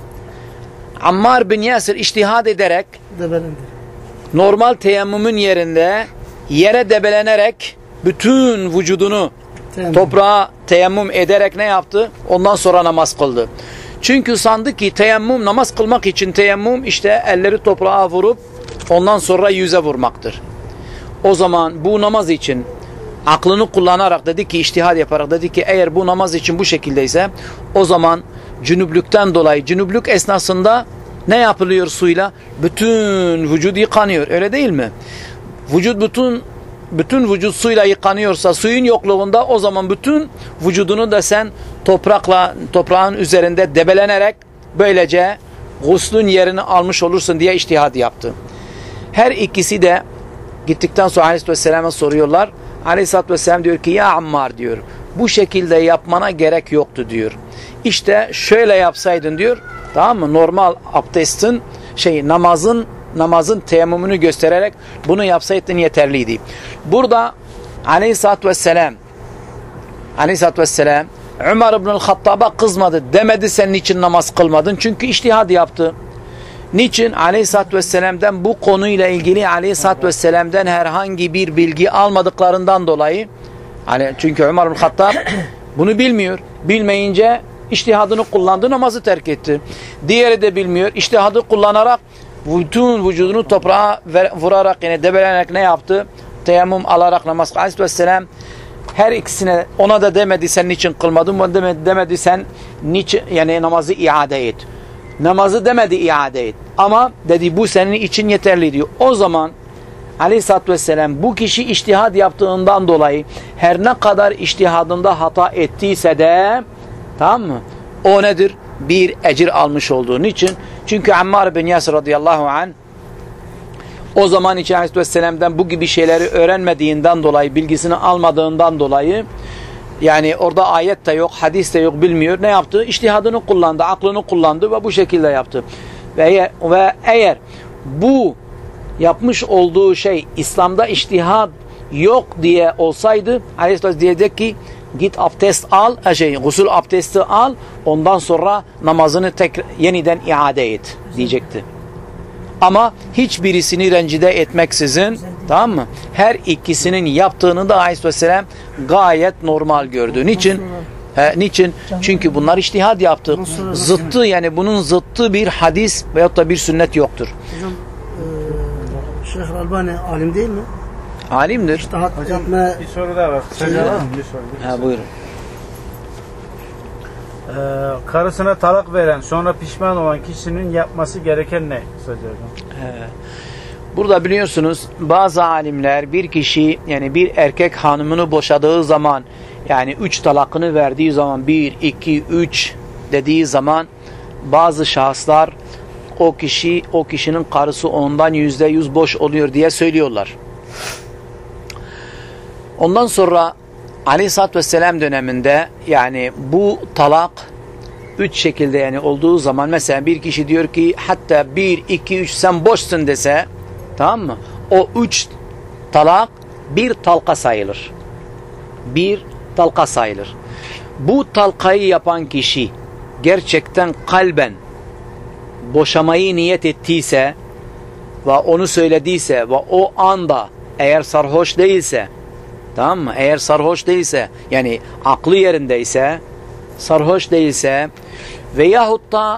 Ammar bin Yasir içtihad ederek debelendi. Normal teyemmümün yerinde yere debelenerek bütün vücudunu Teyemmüm. toprağa teyemmüm ederek ne yaptı? Ondan sonra namaz kıldı. Çünkü sandı ki teyemmüm, namaz kılmak için teyemmüm işte elleri toprağa vurup ondan sonra yüze vurmaktır. O zaman bu namaz için aklını kullanarak dedi ki, içtihad yaparak dedi ki eğer bu namaz için bu şekildeyse o zaman cünüplükten dolayı, cünüplük esnasında ne yapılıyor suyla? Bütün vücut yıkanıyor. Öyle değil mi? Vücut bütün bütün vücut suyla yıkanıyorsa suyun yokluğunda o zaman bütün vücudunu da sen toprakla toprağın üzerinde debelenerek böylece guslün yerini almış olursun diye içtihad yaptı. Her ikisi de gittikten sonra Aleyhisselatü Vesselam'a soruyorlar. Aleyhisselatü Vesselam diyor ki ya Ammar diyor bu şekilde yapmana gerek yoktu diyor. İşte şöyle yapsaydın diyor. Tamam mı? Normal abdestin şey namazın namazın teyemmümünü göstererek bunu yapsaydın yeterliydi. Burada Aleyhisselatü Vesselam Aleyhisselatü Vesselam Ömer ibn el-Hattab'a kızmadı. Demedi sen niçin namaz kılmadın? Çünkü içtihad yaptı. Niçin? Aleyhisselatü Vesselam'dan bu konuyla ilgili Aleyhisselatü Vesselam'dan herhangi bir bilgi almadıklarından dolayı çünkü Ömer ibn el-Hattab bunu bilmiyor. Bilmeyince İçtihadını kullandı, namazı terk etti. Diğeri de bilmiyor. İçtihadı kullanarak bütün vücudunu toprağa vurarak yani debelenerek ne yaptı? Teyemmüm alarak namaz kıldı. Aleyhisselatü Vesselam her ikisine ona da demedi sen niçin kılmadın? Ona demedi, demedi sen niçin yani namazı iade et. Namazı demedi iade et. Ama dedi bu senin için yeterli diyor. O zaman Aleyhisselatü Vesselam bu kişi içtihad yaptığından dolayı her ne kadar içtihadında hata ettiyse de, tamam mı? O nedir? Bir ecir almış olduğu için. Çünkü Ammar bin Yasir radıyallahu anh o zaman için Aleyhisselatü Vesselam'dan bu gibi şeyleri öğrenmediğinden dolayı, bilgisini almadığından dolayı, yani orada ayet de yok, hadis de yok, bilmiyor. Ne yaptı? İçtihadını kullandı, aklını kullandı ve bu şekilde yaptı. Ve eğer, ve eğer bu yapmış olduğu şey İslam'da içtihad yok diye olsaydı Aleyhisselam diyecek ki git abdest al, şey, gusül abdesti al, ondan sonra namazını tekrar yeniden iade et diyecekti. Ama hiçbirisini rencide etmeksizin, tamam mı? Her ikisinin yaptığını da Aleyhisselam gayet normal gördü. Niçin? He, niçin? Çünkü bunlar içtihad yaptı. Zıttı, yani bunun zıttı bir hadis veyahut da bir sünnet yoktur. Hocam e, Şeyh Albani alim değil mi? Alimdir. İçtihat Hocam etme... bir soru daha var. Kısaca var mı? Bir soru. Bir Ha, soru. buyurun. Ee, karısına talak veren sonra pişman olan kişinin yapması gereken ne? Kısaca hocam. Burada biliyorsunuz bazı alimler bir kişi, yani bir erkek hanımını boşadığı zaman, yani üç talakını verdiği zaman, bir, iki, üç dediği zaman bazı şahıslar o kişi, o kişinin karısı ondan yüzde yüz boş oluyor diye söylüyorlar. Ondan sonra Aleyhisselatü Vesselam döneminde yani bu talak üç şekilde yani olduğu zaman, mesela bir kişi diyor ki hatta bir, iki, üç sen boşsun dese, tamam mı? O üç talak bir talka sayılır. Bir talka sayılır. Bu talkayı yapan kişi gerçekten kalben boşamayı niyet ettiyse ve onu söylediyse ve o anda eğer sarhoş değilse, tamam mı? Eğer sarhoş değilse, yani aklı yerindeyse, sarhoş değilse veyahut da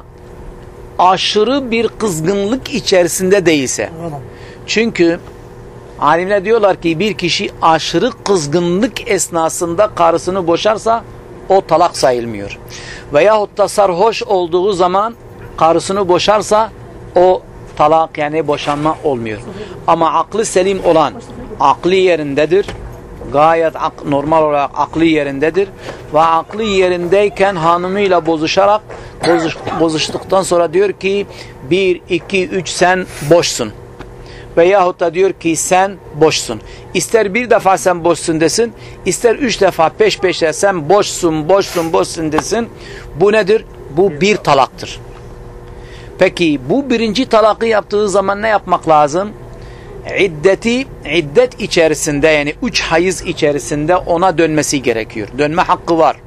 aşırı bir kızgınlık içerisinde değilse. Çünkü alimler diyorlar ki bir kişi aşırı kızgınlık esnasında karısını boşarsa o talak sayılmıyor. Veyahut da sarhoş olduğu zaman karısını boşarsa o talak, yani boşanma olmuyor. Ama aklı selim olan, aklı yerindedir, gayet normal olarak aklı yerindedir ve aklı yerindeyken hanımıyla bozuşarak bozuş, bozuştuktan sonra diyor ki bir, iki, üç sen boşsun. Veyahut da diyor ki sen boşsun. İster bir defa sen boşsun desin, ister üç defa peş peşe sen boşsun, boşsun, boşsun desin. Bu nedir? Bu bir talaktır. Peki bu birinci talakı yaptığı zaman ne yapmak lazım? İddeti, iddet içerisinde, yani üç hayız içerisinde ona dönmesi gerekiyor. Dönme hakkı var.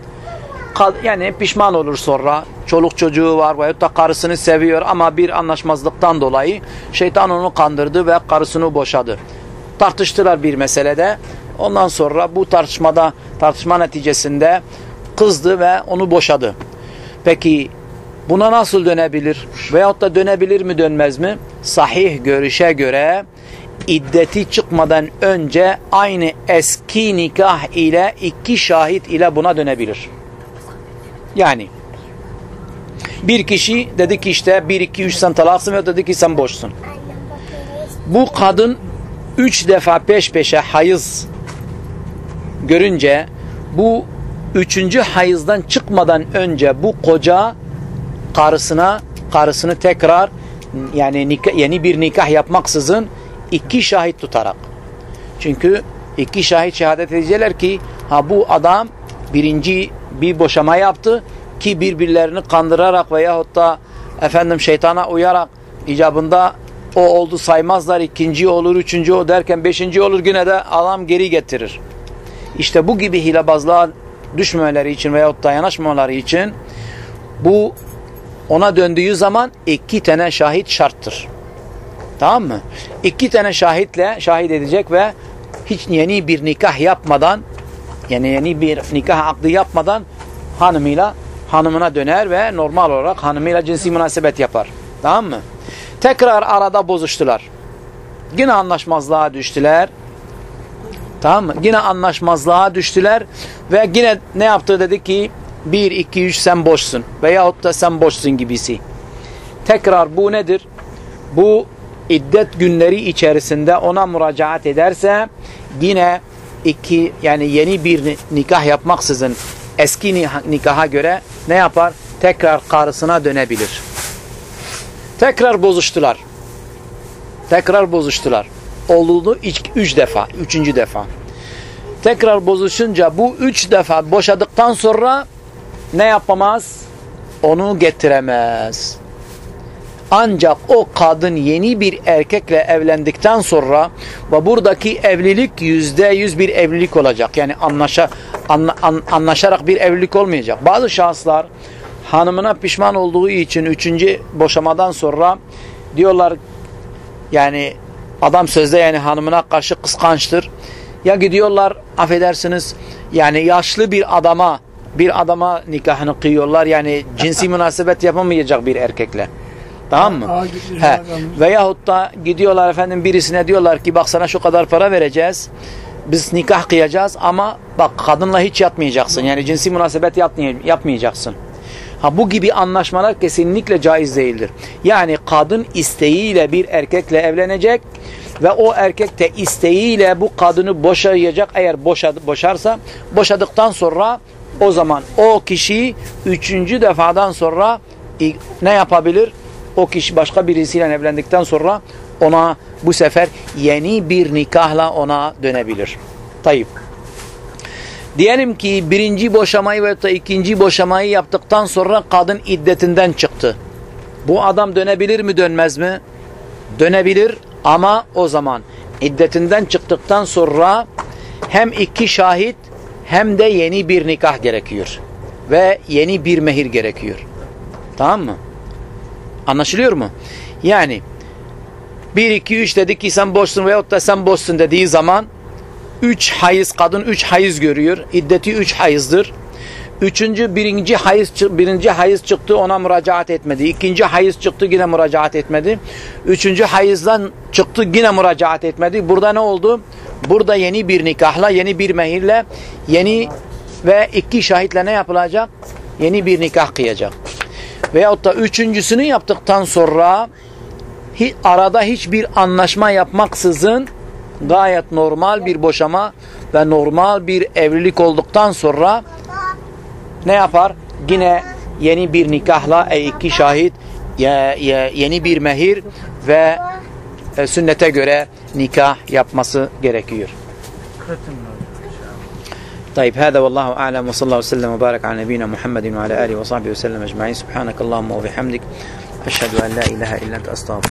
Yani pişman olur sonra, çoluk çocuğu var veyahut da karısını seviyor ama bir anlaşmazlıktan dolayı şeytan onu kandırdı ve karısını boşadı. Tartıştılar bir meselede. Ondan sonra bu tartışmada, tartışma neticesinde kızdı ve onu boşadı. Peki buna nasıl dönebilir? Veyahut da dönebilir mi, dönmez mi? Sahih görüşe göre iddeti çıkmadan önce aynı eski nikah ile iki şahit ile buna dönebilir. Yani bir kişi dedi ki işte bir, iki, üç sen talaksın ve dedi ki sen boşsun. Bu kadın üç defa peş peşe hayız görünce bu üçüncü hayızdan çıkmadan önce bu koca karısına karısını tekrar yani nikah, yeni bir nikah yapmaksızın iki şahit tutarak. Çünkü iki şahit şehadet edecekler ki ha bu adam birinci bir boşama yaptı ki birbirlerini kandırarak veyahut da efendim şeytana uyarak icabında o oldu saymazlar, ikinci olur, üçüncü o derken beşinci olur, yine de adam geri getirir. İşte bu gibi hilebazlığa düşmemeleri için veyahut da yanaşmamaları için bu ona döndüğü zaman iki tane şahit şarttır. Tamam mı? İki tane şahitle şahit edecek ve hiç yeni bir nikah yapmadan, yani yeni bir nikah akdı yapmadan hanımıyla hanımına döner ve normal olarak hanımıyla cinsi münasebet yapar. Tamam mı? Tekrar arada bozuştular. Yine anlaşmazlığa düştüler. Tamam mı? Yine anlaşmazlığa düştüler ve yine ne yaptı, dedi ki bir, iki, üç sen boşsun veyahut da sen boşsun gibisi. tekrar bu nedir? Bu iddet günleri içerisinde ona müracaat ederse yine iki yani yeni bir nikah yapmaksızın eski nikaha göre ne yapar? Tekrar karısına dönebilir. Tekrar bozuştular. Tekrar bozuştular. Oldu üç, üç defa. Üçüncü defa. Tekrar bozuşunca bu üç defa boşadıktan sonra ne yapamaz? Onu getiremez. Ancak o kadın yeni bir erkekle evlendikten sonra ve buradaki evlilik yüzde yüz bir evlilik olacak. Yani anlaşa, anla, an, anlaşarak bir evlilik olmayacak. Bazı şahıslar hanımına pişman olduğu için üçüncü boşamadan sonra diyorlar yani adam sözde yani hanımına karşı kıskançtır. Ya gidiyorlar affedersiniz yani yaşlı bir adama bir adama nikahını kıyıyorlar. Yani cinsi münasebet yapamayacak bir erkekle. Tamam mı? Aa, He. Veyahut da gidiyorlar efendim birisine diyorlar ki bak sana şu kadar para vereceğiz. Biz nikah kıyacağız ama bak kadınla hiç yatmayacaksın. Yani cinsi münasebet yapmayacaksın. Ha, bu gibi anlaşmalar kesinlikle caiz değildir. Yani kadın isteğiyle bir erkekle evlenecek ve o erkek de isteğiyle bu kadını boşayacak. Eğer boşadı, boşarsa boşadıktan sonra o zaman o kişi üçüncü defadan sonra ne yapabilir? O kişi başka birisiyle evlendikten sonra ona bu sefer yeni bir nikahla ona dönebilir. Tayyip. Diyelim ki birinci boşamayı ve da ikinci boşamayı yaptıktan sonra kadın iddetinden çıktı. Bu adam dönebilir mi dönmez mi? Dönebilir ama o zaman iddetinden çıktıktan sonra hem iki şahit hem de yeni bir nikah gerekiyor. Ve yeni bir mehir gerekiyor. Tamam mı? Anlaşılıyor mu? Yani bir, iki, üç dedik ki sen boşsun veyahut da sen boşsun dediği zaman üç hayız kadın üç hayız görüyor. İddeti üç hayızdır. Üçüncü birinci hayız birinci hayız çıktı ona müracaat etmedi. İkinci hayız çıktı yine müracaat etmedi. Üçüncü hayızdan çıktı yine müracaat etmedi. Burada ne oldu? Burada yeni bir nikahla, yeni bir mehirle, yeni ve iki şahitle ne yapılacak? Yeni bir nikah kıyacak. Veyahut da üçüncüsünü yaptıktan sonra hi, arada hiçbir anlaşma yapmaksızın gayet normal bir boşama ve normal bir evlilik olduktan sonra ne yapar? Yine yeni bir nikahla e, iki şahit ya, ya, yeni bir mehir ve e, sünnete göre nikah yapması gerekiyor. طيب هذا والله أعلم وصلى الله وسلم وبارك على نبينا محمد وعلى آله وصحبه وسلم أجمعين سبحانك اللهم وبحمدك أشهد أن لا إله إلا أنت أستغفرك